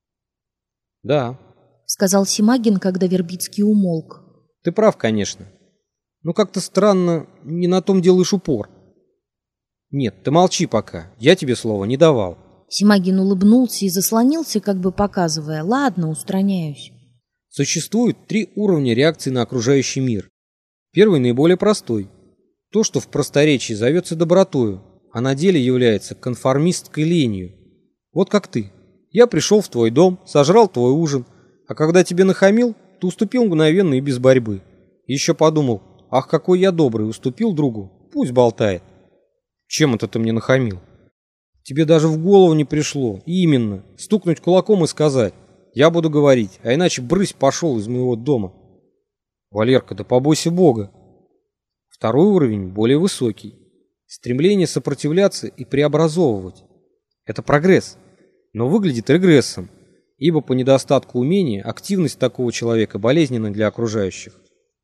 «Да», — сказал Симагин, когда Вербицкий умолк. «Ты прав, конечно. Но как-то странно, не на том делаешь упор». «Нет, ты молчи пока, я тебе слова не давал». Симагин улыбнулся и заслонился, как бы показывая: «Ладно, устраняюсь». Существует 3 уровня реакции на окружающий мир. Первый наиболее простой. То, что в просторечии зовется добротою, а на деле является конформистской ленью. Вот как ты. Я пришел в твой дом, сожрал твой ужин, а когда тебе нахамил, ты уступил мгновенно и без борьбы. Еще подумал: ах, какой я добрый, уступил другу, пусть болтает. Чем это ты мне нахамил? Тебе даже в голову не пришло, именно, стукнуть кулаком и сказать: я буду говорить, а иначе брысь пошел из моего дома. Валерка, да побойся Бога. Второй уровень более высокий. Стремление сопротивляться и преобразовывать. Это прогресс, но выглядит регрессом, ибо по недостатку умения активность такого человека болезненна для окружающих.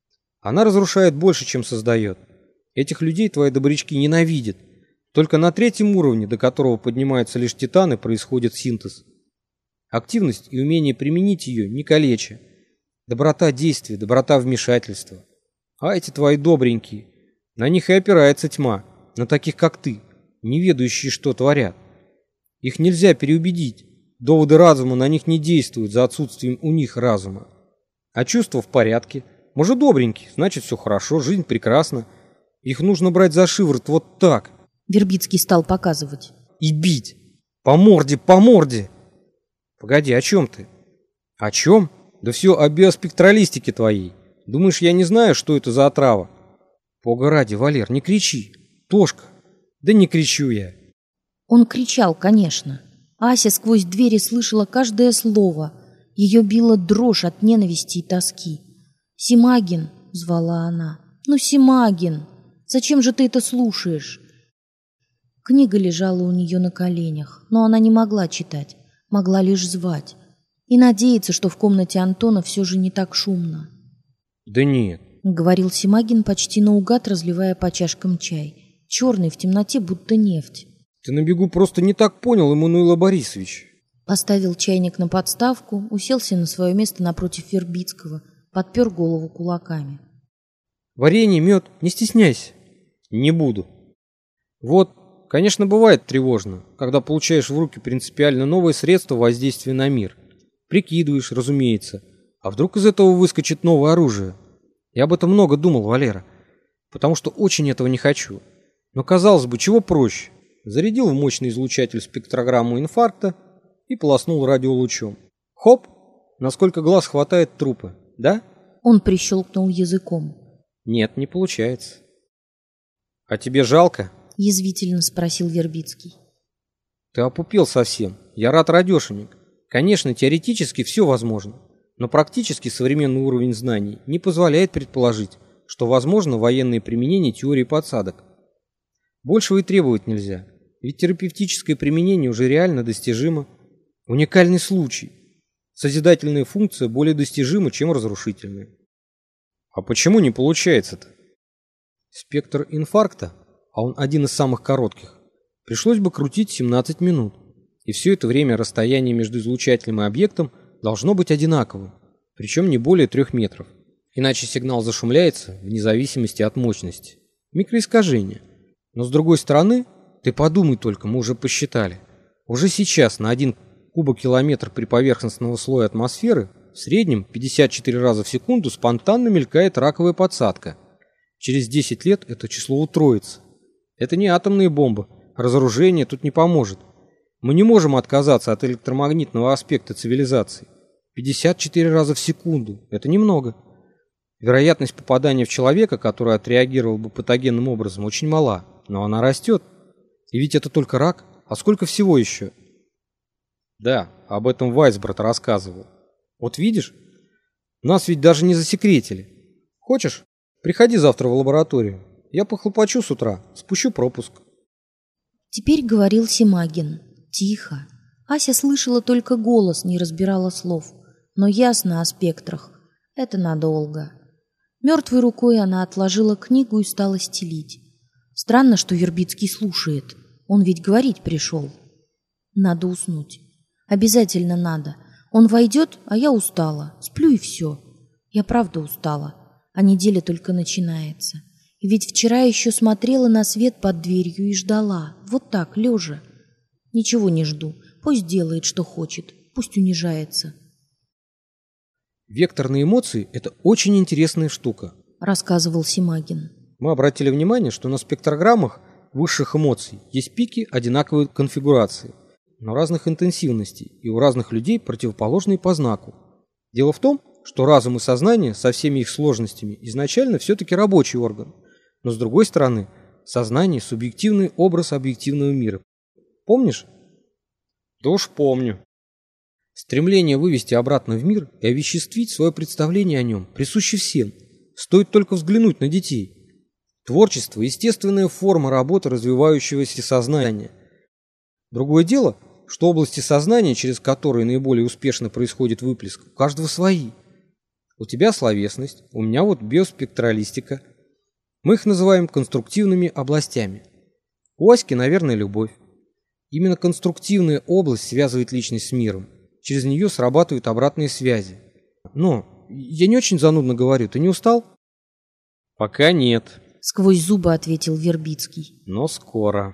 Она разрушает больше, чем создает. Этих людей твои добрячки ненавидят. Только на 3-м уровне, до которого поднимаются лишь титаны, происходит синтез. Активность и умение применить ее не калеча. Доброта действия, доброта вмешательства. А эти твои добренькие, на них и опирается тьма, на таких, как ты, не ведающие, что творят. Их нельзя переубедить, доводы разума на них не действуют за отсутствием у них разума. А чувства в порядке, может, добренькие, значит, все хорошо, жизнь прекрасна. Их нужно брать за шиворот вот так. Вербицкий стал показывать. И бить. По морде, по морде. Погоди, о чем ты? О чем? Да все о биоспектралистике твоей. Думаешь, я не знаю, что это за отрава? Бога ради, Валер, не кричи. Тошка. Да не кричу я. Он кричал, конечно. Ася сквозь двери слышала каждое слово. Ее била дрожь от ненависти и тоски. «Симагин!» — звала она. «Ну, Симагин! Зачем же ты это слушаешь?» Книга лежала у нее на коленях, но она не могла читать, могла лишь звать и надеяться, что в комнате Антона все же не так шумно. «Да нет», — говорил Симагин почти наугад, разливая по чашкам чай, черный в темноте, будто нефть. «Ты на бегу просто не так понял, Эммануила Борисович». Поставил чайник на подставку, уселся на свое место напротив Вербицкого, подпер голову кулаками. «Варенье, мед, не стесняйся». «Не буду». «Вот, конечно, бывает тревожно, когда получаешь в руки принципиально новое средство воздействия на мир. Прикидываешь, разумеется, а вдруг из этого выскочит новое оружие? Я об этом много думал, Валера, потому что очень этого не хочу. Но, казалось бы, чего проще? Зарядил в мощный излучатель спектрограмму инфаркта и полоснул радиолучом. Хоп! Насколько глаз хватает трупа, да?» Он прищелкнул языком. «Нет, не получается». «А тебе жалко?» — язвительно спросил Вербицкий. Ты опупел совсем. Я рад, радешенек. Конечно, теоретически все возможно, но практически современный уровень знаний не позволяет предположить, что возможно военное применение теории подсадок. Большего и требовать нельзя, ведь терапевтическое применение уже реально достижимо. Уникальный случай. Созидательная функция более достижима, чем разрушительная. А почему не получается-то? Спектр инфаркта, а он один из самых коротких, пришлось бы крутить 17 минут. И все это время расстояние между излучателем и объектом должно быть одинаковым, причем не более 3 метров. Иначе сигнал зашумляется вне зависимости от мощности. Микроискажение. Но с другой стороны, ты подумай только, мы уже посчитали. Уже сейчас на 1 кубокилометр приповерхностного слоя атмосферы в среднем 54 раза в секунду спонтанно мелькает раковая подсадка. Через 10 лет это число утроится. Это не атомные бомбы, разоружение тут не поможет. Мы не можем отказаться от электромагнитного аспекта цивилизации. 54 раза в секунду – это немного. Вероятность попадания в человека, который отреагировал бы патогенным образом, очень мала, но она растет. И ведь это только рак, а сколько всего еще? Да, об этом Вайсброд рассказывал. Вот видишь, нас ведь даже не засекретили. Хочешь, приходи завтра в лабораторию. Я похлопочу с утра, спущу пропуск. Теперь говорил Симагин. Тихо. Ася слышала только голос, не разбирала слов. Но ясно о спектрах. Это надолго. Мертвой рукой она отложила книгу и стала стелить. Странно, что Вербицкий слушает. Он ведь говорить пришел. Надо уснуть. Обязательно надо. Он войдет, а я устала. Сплю и все. Я правда устала. А неделя только начинается. И ведь вчера еще смотрела на свет под дверью и ждала. Вот так, лежа. Ничего не жду. Пусть делает, что хочет. Пусть унижается. Векторные эмоции – это очень интересная штука, рассказывал Симагин. Мы обратили внимание, что на спектрограммах высших эмоций есть пики одинаковой конфигурации, но разных интенсивностей и у разных людей противоположные по знаку. Дело в том, что разум и сознание со всеми их сложностями изначально все-таки рабочий орган, но с другой стороны, сознание – субъективный образ объективного мира. Помнишь? Да уж помню. Стремление вывести обратно в мир и овеществить свое представление о нем присуще всем. Стоит только взглянуть на детей. Творчество – естественная форма работы развивающегося сознания. Другое дело, что области сознания, через которые наиболее успешно происходит выплеск, у каждого свои. У тебя словесность, у меня вот биоспектралистика. Мы их называем конструктивными областями. У Аськи, наверное, любовь. Именно конструктивная область связывает личность с миром. Через нее срабатывают обратные связи. Но я не очень занудно говорю. Ты не устал? Пока нет. Сквозь зубы ответил Вербицкий. Но скоро.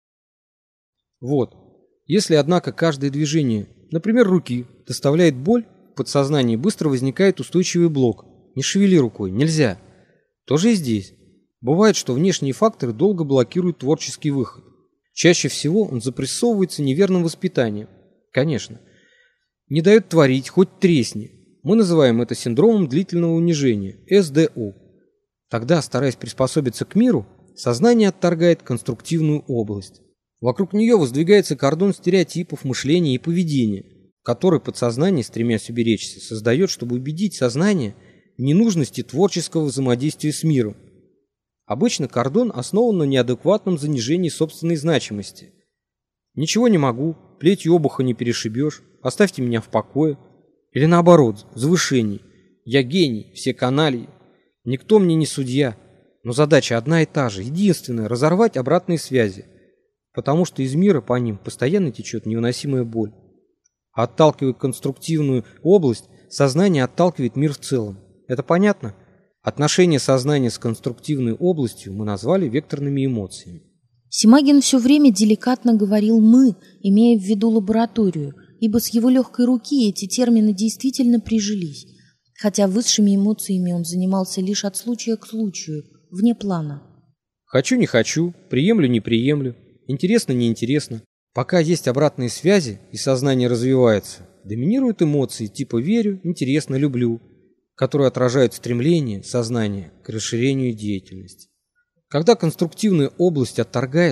Вот. Если, однако, каждое движение, например, руки, доставляет боль, в подсознании быстро возникает устойчивый блок. Не шевели рукой, нельзя. Тоже и здесь. Бывает, что внешние факторы долго блокируют творческий выход. Чаще всего он запрессовывается неверным воспитанием. Конечно. Не дает творить, хоть тресни. Мы называем это синдромом длительного унижения, СДУ. Тогда, стараясь приспособиться к миру, сознание отторгает конструктивную область. Вокруг нее воздвигается кордон стереотипов мышления и поведения, который подсознание, стремясь уберечься, создает, чтобы убедить сознание в ненужности творческого взаимодействия с миром. Обычно кордон основан на неадекватном занижении собственной значимости. Ничего не могу, плетью обуха не перешибешь, оставьте меня в покое. Или наоборот, завышение. Я гений, все канальи. Никто мне не судья. Но задача одна и та же, единственная – разорвать обратные связи. Потому что из мира по ним постоянно течет невыносимая боль. А отталкивая конструктивную область, сознание отталкивает мир в целом. Это понятно? Отношение сознания с конструктивной областью мы назвали векторными эмоциями. Симагин все время деликатно говорил «мы», имея в виду лабораторию, ибо с его легкой руки эти термины действительно прижились, хотя высшими эмоциями он занимался лишь от случая к случаю, вне плана. Хочу, не хочу, приемлю, не приемлю, интересно, не интересно. Пока есть обратные связи и сознание развивается, доминируют эмоции типа «верю», «интересно», «люблю», которые отражают стремление сознания к расширению деятельности. Когда конструктивная область отторгается,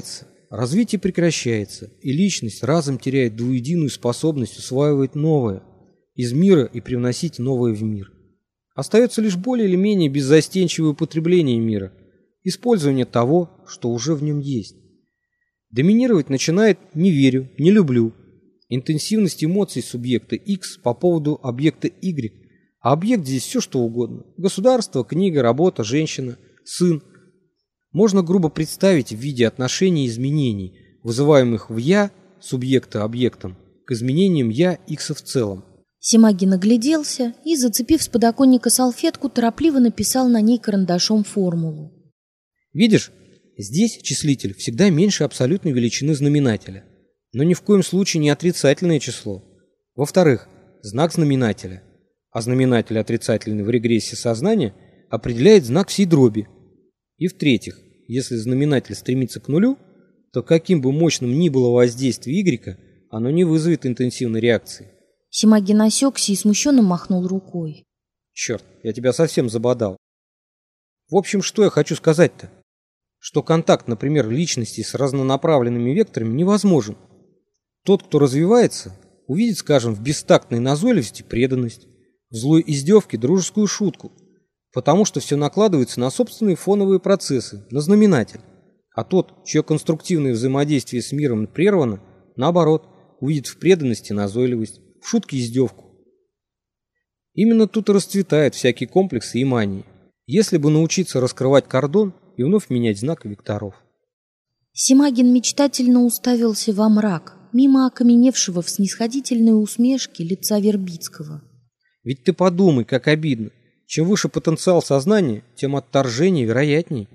развитие прекращается, и личность разом теряет двуединую способность усваивать новое из мира и привносить новое в мир. Остается лишь более или менее беззастенчивое употребление мира, использование того, что уже в нем есть. Доминировать начинает «не верю», «не люблю», интенсивность эмоций субъекта X по поводу объекта Y, а объект здесь все что угодно. Государство, книга, работа, женщина, сын. Можно грубо представить в виде отношений изменений, вызываемых в «я» субъекта объектом, к изменениям «я» X в целом. Симагин огляделся и, зацепив с подоконника салфетку, торопливо написал на ней карандашом формулу. Видишь, здесь числитель всегда меньше абсолютной величины знаменателя, но ни в коем случае не отрицательное число. Во-вторых, знак знаменателя, а знаменатель отрицательный в регрессии сознания определяет знак всей дроби. И в-третьих, если знаменатель стремится к нулю, то каким бы мощным ни было воздействие Y, оно не вызовет интенсивной реакции. Симагин осекся и смущенно махнул рукой. Черт, я тебя совсем забодал. В общем, что я хочу сказать-то? Что контакт, например, личностей с разнонаправленными векторами невозможен. Тот, кто развивается, увидит, скажем, в бестактной назойливости преданность, в злой издевке дружескую шутку, потому что все накладывается на собственные фоновые процессы, на знаменатель. А тот, чье конструктивное взаимодействие с миром прервано, наоборот, увидит в преданности назойливость, в шутке издевку. Именно тут и расцветают всякие комплексы и мании, если бы научиться раскрывать кордон и вновь менять знак векторов. Симагин мечтательно уставился во мрак, мимо окаменевшего в снисходительной усмешке лица Вербицкого. Ведь ты подумай, как обидно. Чем выше потенциал сознания, тем отторжение вероятней.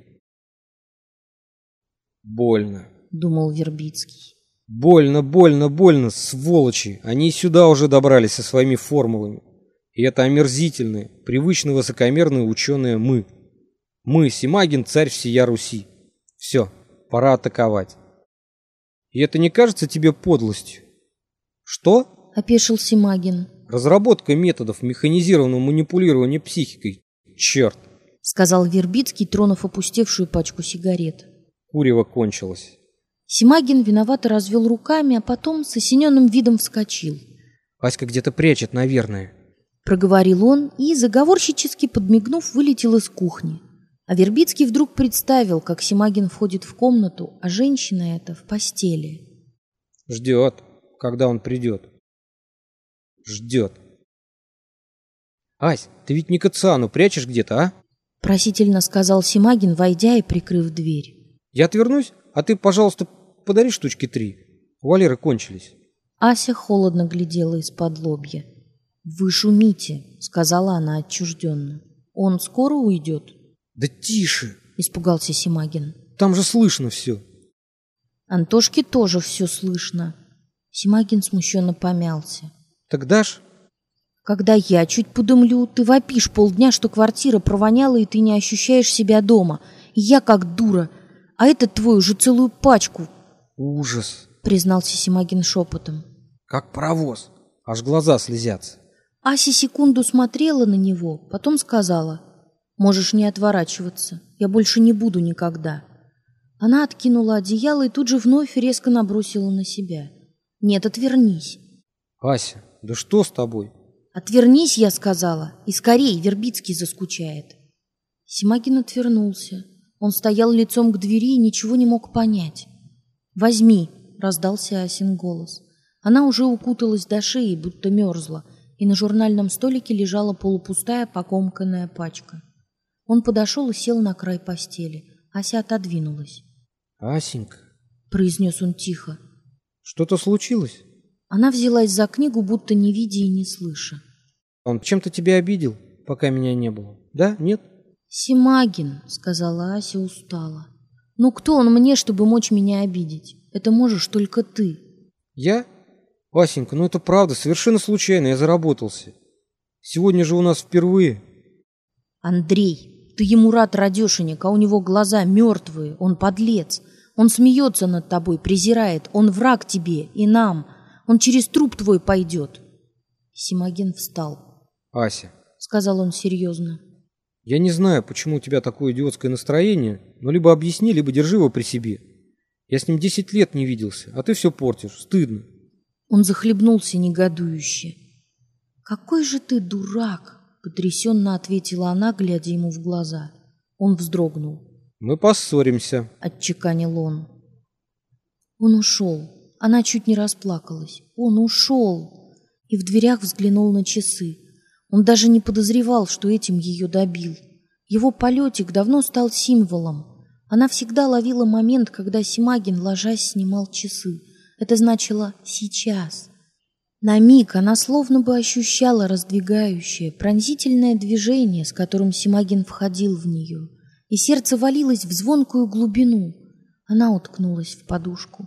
Больно, думал Вербицкий. Больно, больно, больно, сволочи. Они и сюда уже добрались со своими формулами. И это омерзительное, привычно высокомерное ученое «мы». Мы, Симагин, царь всея Руси. Все, пора атаковать. И это не кажется тебе подлостью? Что? Опешил Симагин. Разработка методов механизированного манипулирования психикой. Черт! Сказал Вербицкий, тронув опустевшую пачку сигарет. Курево кончилось. Симагин виновато развел руками, а потом с осененным видом вскочил. Аська где-то прячет, наверное. Проговорил он и, заговорщически подмигнув, вылетел из кухни. А Вербицкий вдруг представил, как Симагин входит в комнату, а женщина эта в постели. Ждет, когда он придет. Ждет. Ась, ты ведь не Кациану прячешь где-то, а? Просительно сказал Симагин, войдя и прикрыв дверь. Я отвернусь, а ты, пожалуйста, подари штучки 3. У Валеры кончились. Ася холодно глядела из-под лобья. «Вы шумите», — сказала она отчужденно. «Он скоро уйдет?» Да тише, испугался Симагин. Там же слышно все. Антошке тоже все слышно. Симагин смущенно помялся. Так дашь? Когда я чуть подымлю, ты вопишь полдня, что квартира провоняла, и ты не ощущаешь себя дома. И я как дура. А этот твой уже целую пачку. Ужас, признался Симагин шепотом. Как паровоз. Аж глаза слезятся. Ася секунду смотрела на него, потом сказала: «Можешь не отворачиваться, я больше не буду никогда». Она откинула одеяло и тут же вновь резко набросила на себя. «Нет, отвернись». Ася, да что с тобой? «Отвернись», я сказала, и скорей, Вербицкий заскучает. Симагин отвернулся. Он стоял лицом к двери и ничего не мог понять. «Возьми», раздался Асин голос. Она уже укуталась до шеи, будто мерзла, и на журнальном столике лежала полупустая покомканная пачка. Он подошел и сел на край постели. Ася отодвинулась. «Асенька», — произнес он тихо. «Что-то случилось?» Она взялась за книгу, будто не видя и не слыша. «Он чем-то тебя обидел, пока меня не было? Да? Нет?» «Симагин», — сказала Ася устало. «Ну кто он мне, чтобы мочь меня обидеть? Это можешь только ты». «Я? Асенька, ну это правда, совершенно случайно, я заработался. Сегодня же у нас впервые». «Андрей, ты ему рад, радешенек, а у него глаза мертвые, он подлец. Он смеется над тобой, презирает, он враг тебе и нам. Он через труп твой пойдет». Симагин встал. «Ася», — сказал он серьезно. «Я не знаю, почему у тебя такое идиотское настроение, но либо объясни, либо держи его при себе. Я с ним 10 лет не виделся, а ты все портишь. Стыдно. Он захлебнулся негодующе. «Какой же ты дурак!» — потрясенно ответила она, глядя ему в глаза. Он вздрогнул. «Мы поссоримся», — отчеканил он. Он ушел. Она чуть не расплакалась. Он ушел. И в дверях взглянул на часы. Он даже не подозревал, что этим ее добил. Его полетик давно стал символом. Она всегда ловила момент, когда Симагин, ложась, снимал часы. Это значило «сейчас». На миг она словно бы ощущала раздвигающее, пронзительное движение, с которым Симагин входил в нее, и сердце валилось в звонкую глубину. Она уткнулась в подушку.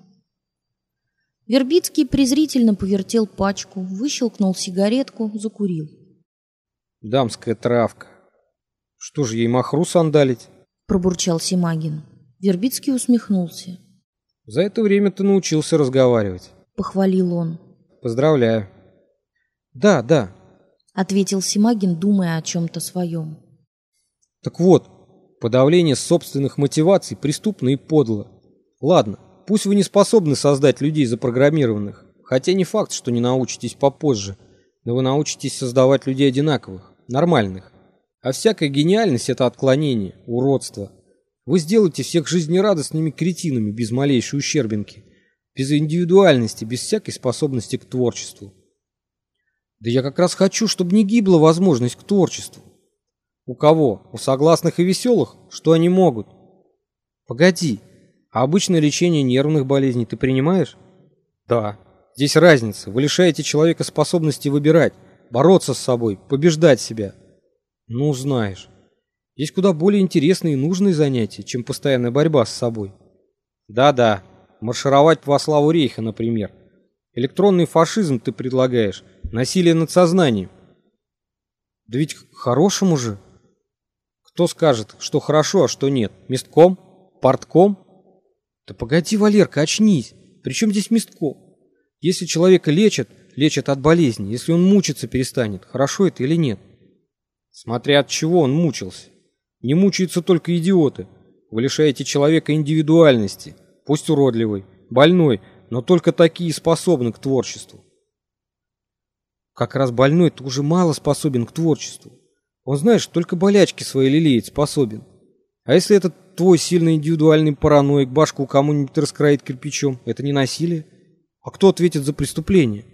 Вербицкий презрительно повертел пачку, выщелкнул сигаретку, закурил. «Дамская травка. Что же ей махру сандалить?» — пробурчал Симагин. Вербицкий усмехнулся. «За это время ты научился разговаривать», — похвалил он. «Поздравляю». «Да», — ответил Симагин, думая о чем-то своем. «Так вот, подавление собственных мотиваций преступно и подло. Ладно, пусть вы не способны создать людей запрограммированных, хотя не факт, что не научитесь попозже, но вы научитесь создавать людей одинаковых, нормальных. А всякая гениальность — это отклонение, уродство. Вы сделаете всех жизнерадостными кретинами без малейшей ущербинки, без индивидуальности, без всякой способности к творчеству. Да я как раз хочу, чтобы не гибла возможность к творчеству. У кого? У согласных и веселых? Что они могут? Погоди, а обычное лечение нервных болезней ты принимаешь? Да. Здесь разница. Вы лишаете человека способности выбирать, бороться с собой, побеждать себя. Ну, знаешь. Есть куда более интересные и нужные занятия, чем постоянная борьба с собой. Да-да. Маршировать во славу Рейха, например. Электронный фашизм ты предлагаешь. Насилие над сознанием. Да ведь к-хорошему же. Кто скажет, что хорошо, а что нет? Местком? Партком? Да погоди, Валерка, очнись. Причем здесь местком? Если человека лечат, лечат от болезни. Если он мучиться перестанет, хорошо это или нет? Смотря от чего он мучился. Не мучаются только идиоты. Вы лишаете человека индивидуальности. Пусть уродливый, больной, но только такие способны к творчеству. Как раз больной-то уже мало способен к творчеству. Он, знаешь, только болячки свои лелеять способен. А если этот твой сильно индивидуальный параноик башку кому-нибудь раскроит кирпичом, это не насилие? А кто ответит за преступление?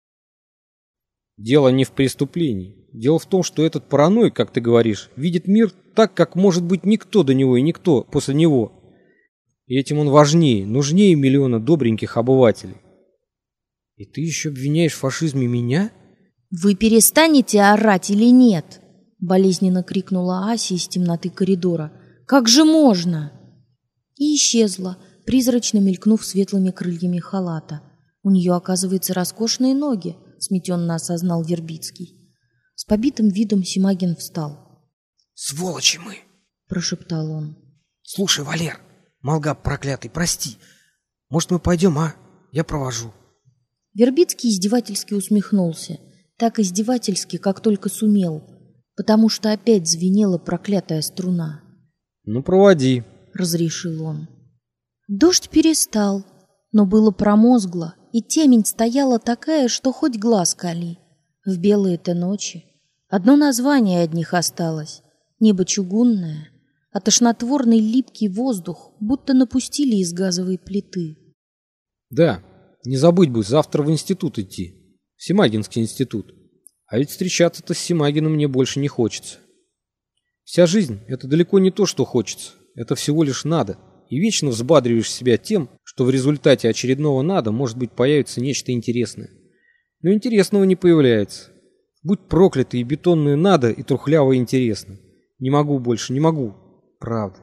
Дело не в преступлении. Дело в том, что этот параноик, как ты говоришь, видит мир так, как может быть никто до него и никто после него. И этим он важнее, нужнее миллиона добреньких обывателей. И ты еще обвиняешь в фашизме меня? «Вы перестанете орать или нет?» — болезненно крикнула Ася из темноты коридора. «Как же можно?» И исчезла, призрачно мелькнув светлыми крыльями халата. У нее, оказывается, роскошные ноги, сметенно осознал Вербицкий. С побитым видом Симагин встал. «Сволочи мы!» — прошептал он. «Слушай, Валер, Малгаб проклятый, прости. Может, мы пойдем, а? Я провожу». Вербицкий издевательски усмехнулся. Так издевательски, как только сумел, потому что опять звенела проклятая струна. «Ну, проводи», — разрешил он. Дождь перестал, но было промозгло, и темень стояла такая, что хоть глаз кали. В белые-то ночи одно название от них осталось — небо чугунное, а тошнотворный липкий воздух будто напустили из газовой плиты. «Да, не забыть бы завтра в институт идти. В Симагинский институт. А ведь встречаться-то с Симагиным мне больше не хочется. Вся жизнь — это далеко не то, что хочется. Это всего лишь надо. И вечно взбадриваешь себя тем, что в результате очередного надо, может быть, появится нечто интересное. Но интересного не появляется. Будь прокляты и бетонное надо, и трухлявое интересно. Не могу больше, не могу. Правда».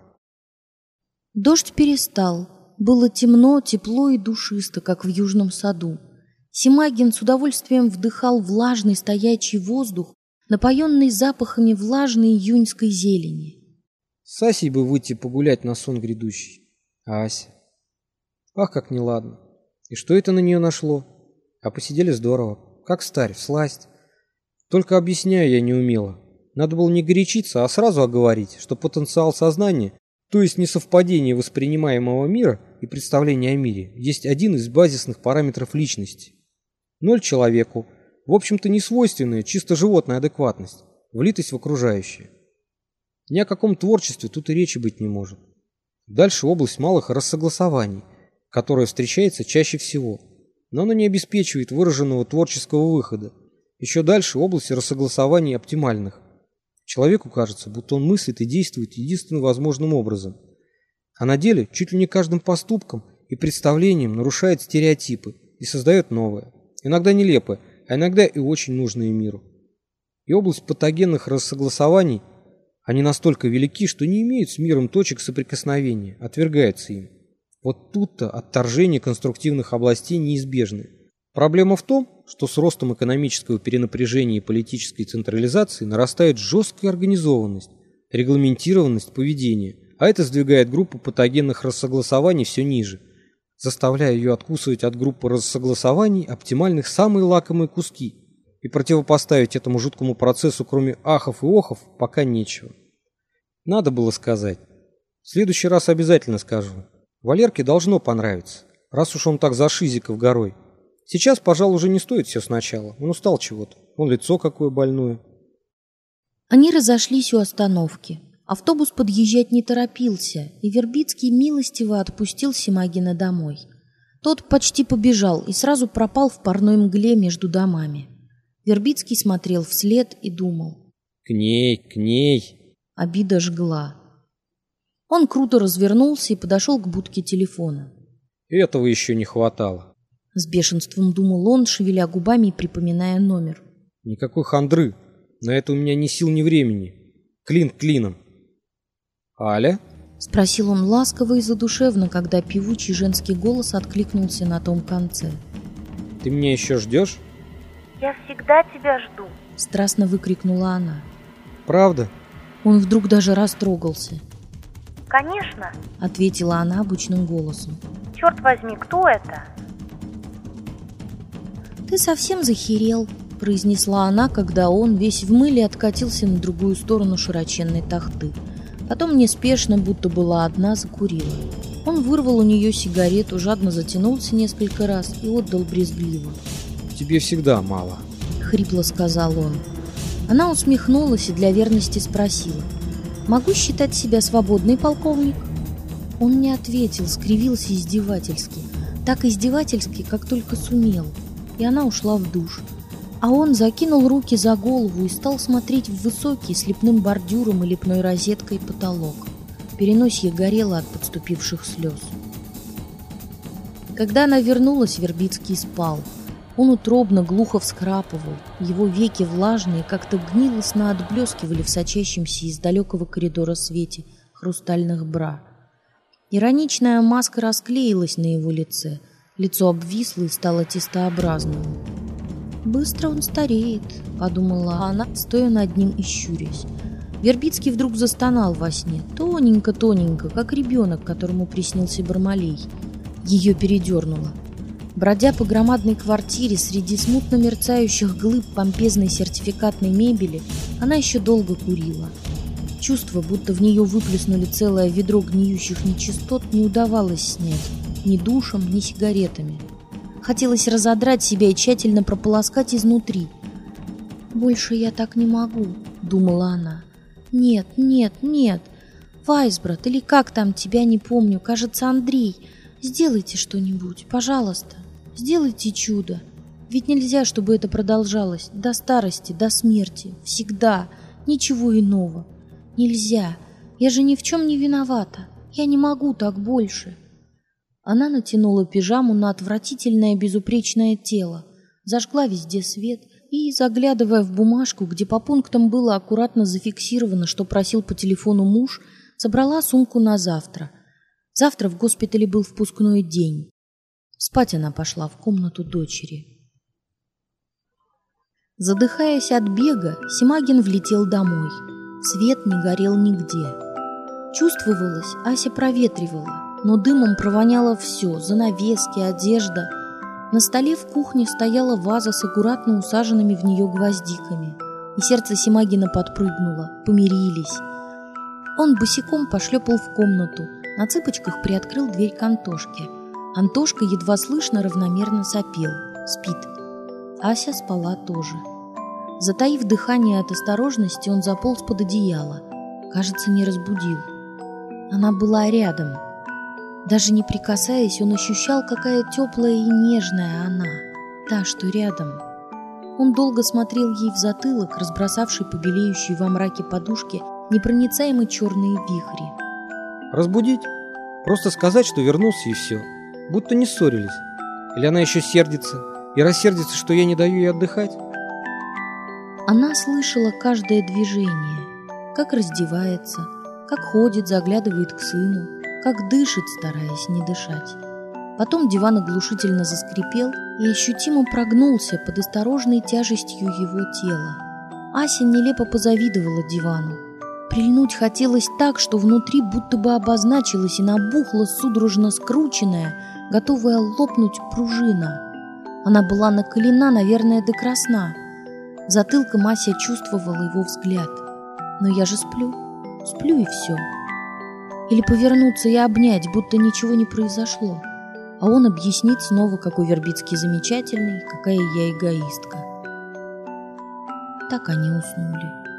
Дождь перестал. Было темно, тепло и душисто, как в южном саду. Симагин с удовольствием вдыхал влажный стоячий воздух, напоенный запахами влажной июньской зелени. С Асей бы выйти погулять на сон грядущий. А Ася? Ах, как неладно. И что это на нее нашло? А посидели здорово. Как старь, всласть. Только объясняю я не умела. Надо было не горячиться, а сразу оговорить, что потенциал сознания, то есть несовпадение воспринимаемого мира и представления о мире есть один из базисных параметров личности. 0 человеку, в общем-то не свойственная, чисто животная адекватность, влитость в окружающее. Ни о каком творчестве тут и речи быть не может. Дальше область малых рассогласований, которая встречается чаще всего, но она не обеспечивает выраженного творческого выхода. Еще дальше область рассогласований оптимальных. Человеку кажется, будто он мыслит и действует единственно возможным образом. А на деле чуть ли не каждым поступком и представлением нарушает стереотипы и создает новое, иногда нелепое, а иногда и очень нужное миру. И область патогенных рассогласований, они настолько велики, что не имеют с миром точек соприкосновения, отвергаются им. Вот тут-то отторжение конструктивных областей неизбежны. Проблема в том, что с ростом экономического перенапряжения и политической централизации нарастает жесткая организованность, регламентированность поведения, а это сдвигает группу патогенных рассогласований все ниже, заставляя ее откусывать от группы рассогласований оптимальных самые лакомые куски, и противопоставить этому жуткому процессу, кроме ахов и охов, пока нечего. Надо было сказать. В следующий раз обязательно скажу. Валерке должно понравиться, раз уж он так за Шизиков горой. Сейчас, пожалуй, уже не стоит все сначала. Он устал чего-то. Вон лицо какое больное. Они разошлись у остановки. Автобус подъезжать не торопился, и Вербицкий милостиво отпустил Симагина домой. Тот почти побежал и сразу пропал в парной мгле между домами. Вербицкий смотрел вслед и думал. К ней. Обида жгла. Он круто развернулся и подошел к будке телефона. Этого еще не хватало. С бешенством думал он, шевеля губами и припоминая номер. Никакой хандры. На это у меня ни сил, ни времени. Клин клином. Аля? Спросил он ласково и задушевно, когда певучий женский голос откликнулся на том конце. Ты меня еще ждешь? Я всегда тебя жду. Страстно выкрикнула она. Правда? Он вдруг даже растрогался. Конечно. Ответила она обычным голосом. Черт возьми, кто это? Ты совсем захерел, произнесла она, когда он весь в мыле откатился на другую сторону широченной тахты. Потом неспешно, будто была одна, закурила. Он вырвал у нее сигарету, жадно затянулся несколько раз и отдал брезгливо. Тебе всегда мало, хрипло сказал он. Она усмехнулась и для верности спросила. Могу считать себя свободной, полковник? Он не ответил, скривился издевательски. Так издевательски, как только сумел. И она ушла в душ. А он закинул руки за голову и стал смотреть в высокий с лепным бордюром и лепной розеткой потолок. Переносье горело от подступивших слез. Когда она вернулась, Вербицкий спал. Он утробно, глухо всхрапывал. Его веки влажные, как-то гнилостно отблескивали в сочащемся из далекого коридора свете хрустальных бра. Ироничная маска расклеилась на его лице. Лицо обвисло и стало тестообразным. «Быстро он стареет», — подумала она, стоя над ним и щурясь. Вербицкий вдруг застонал во сне, тоненько-тоненько, как ребенок, которому приснился Бармалей. Ее передернуло. Бродя по громадной квартире среди смутно мерцающих глыб помпезной сертификатной мебели, она еще долго курила. Чувство, будто в нее выплеснули целое ведро гниющих нечистот, не удавалось снять ни душем, ни сигаретами. Хотелось разодрать себя и тщательно прополоскать изнутри. «Больше я так не могу», — думала она. «Нет, Вайсбрат, или как там тебя, не помню, кажется, Андрей, сделайте что-нибудь, пожалуйста, сделайте чудо. Ведь нельзя, чтобы это продолжалось до старости, до смерти, всегда, ничего иного. Нельзя, я же ни в чем не виновата, я не могу так больше». Она натянула пижаму на отвратительное безупречное тело, зажгла везде свет и, заглядывая в бумажку, где по пунктам было аккуратно зафиксировано, что просил по телефону муж, собрала сумку на завтра. Завтра в госпитале был впускной день. Спать она пошла в комнату дочери. Задыхаясь от бега, Симагин влетел домой. Свет не горел нигде. Чувствовалось, Ася проветривала, но дымом провоняло все: занавески, одежда. На столе в кухне стояла ваза с аккуратно усаженными в нее гвоздиками, и сердце Симагина подпрыгнуло, помирились. Он босиком пошлепал в комнату, На цыпочках приоткрыл дверь к Антошке. Антошка едва слышно равномерно сопел. Спит. Ася спала тоже. Затаив дыхание от осторожности, он заполз под одеяло. Кажется, не разбудил. Она была рядом. Даже не прикасаясь, он ощущал, какая теплая и нежная она. Та, что рядом. Он долго смотрел ей в затылок, разбросавший побелеющие во мраке подушки непроницаемые черные вихри. Разбудить? Просто сказать, что вернулся и все. Будто не ссорились. Или она еще сердится и рассердится, что я не даю ей отдыхать? Она слышала каждое движение, как раздевается, как ходит, заглядывает к сыну, как дышит, стараясь не дышать. Потом диван оглушительно заскрипел и ощутимо прогнулся под осторожной тяжестью его тела. Ася нелепо позавидовала дивану. Прильнуть хотелось так, что внутри будто бы обозначилась и набухла судорожно скрученная, готовая лопнуть пружина. Она была накалена, наверное, до красна. Затылком Ася чувствовала его взгляд. Но я же сплю и все. Или повернуться и обнять, будто ничего не произошло. А он объяснит снова, какой Вербицкий замечательный, какая я эгоистка. Так они уснули.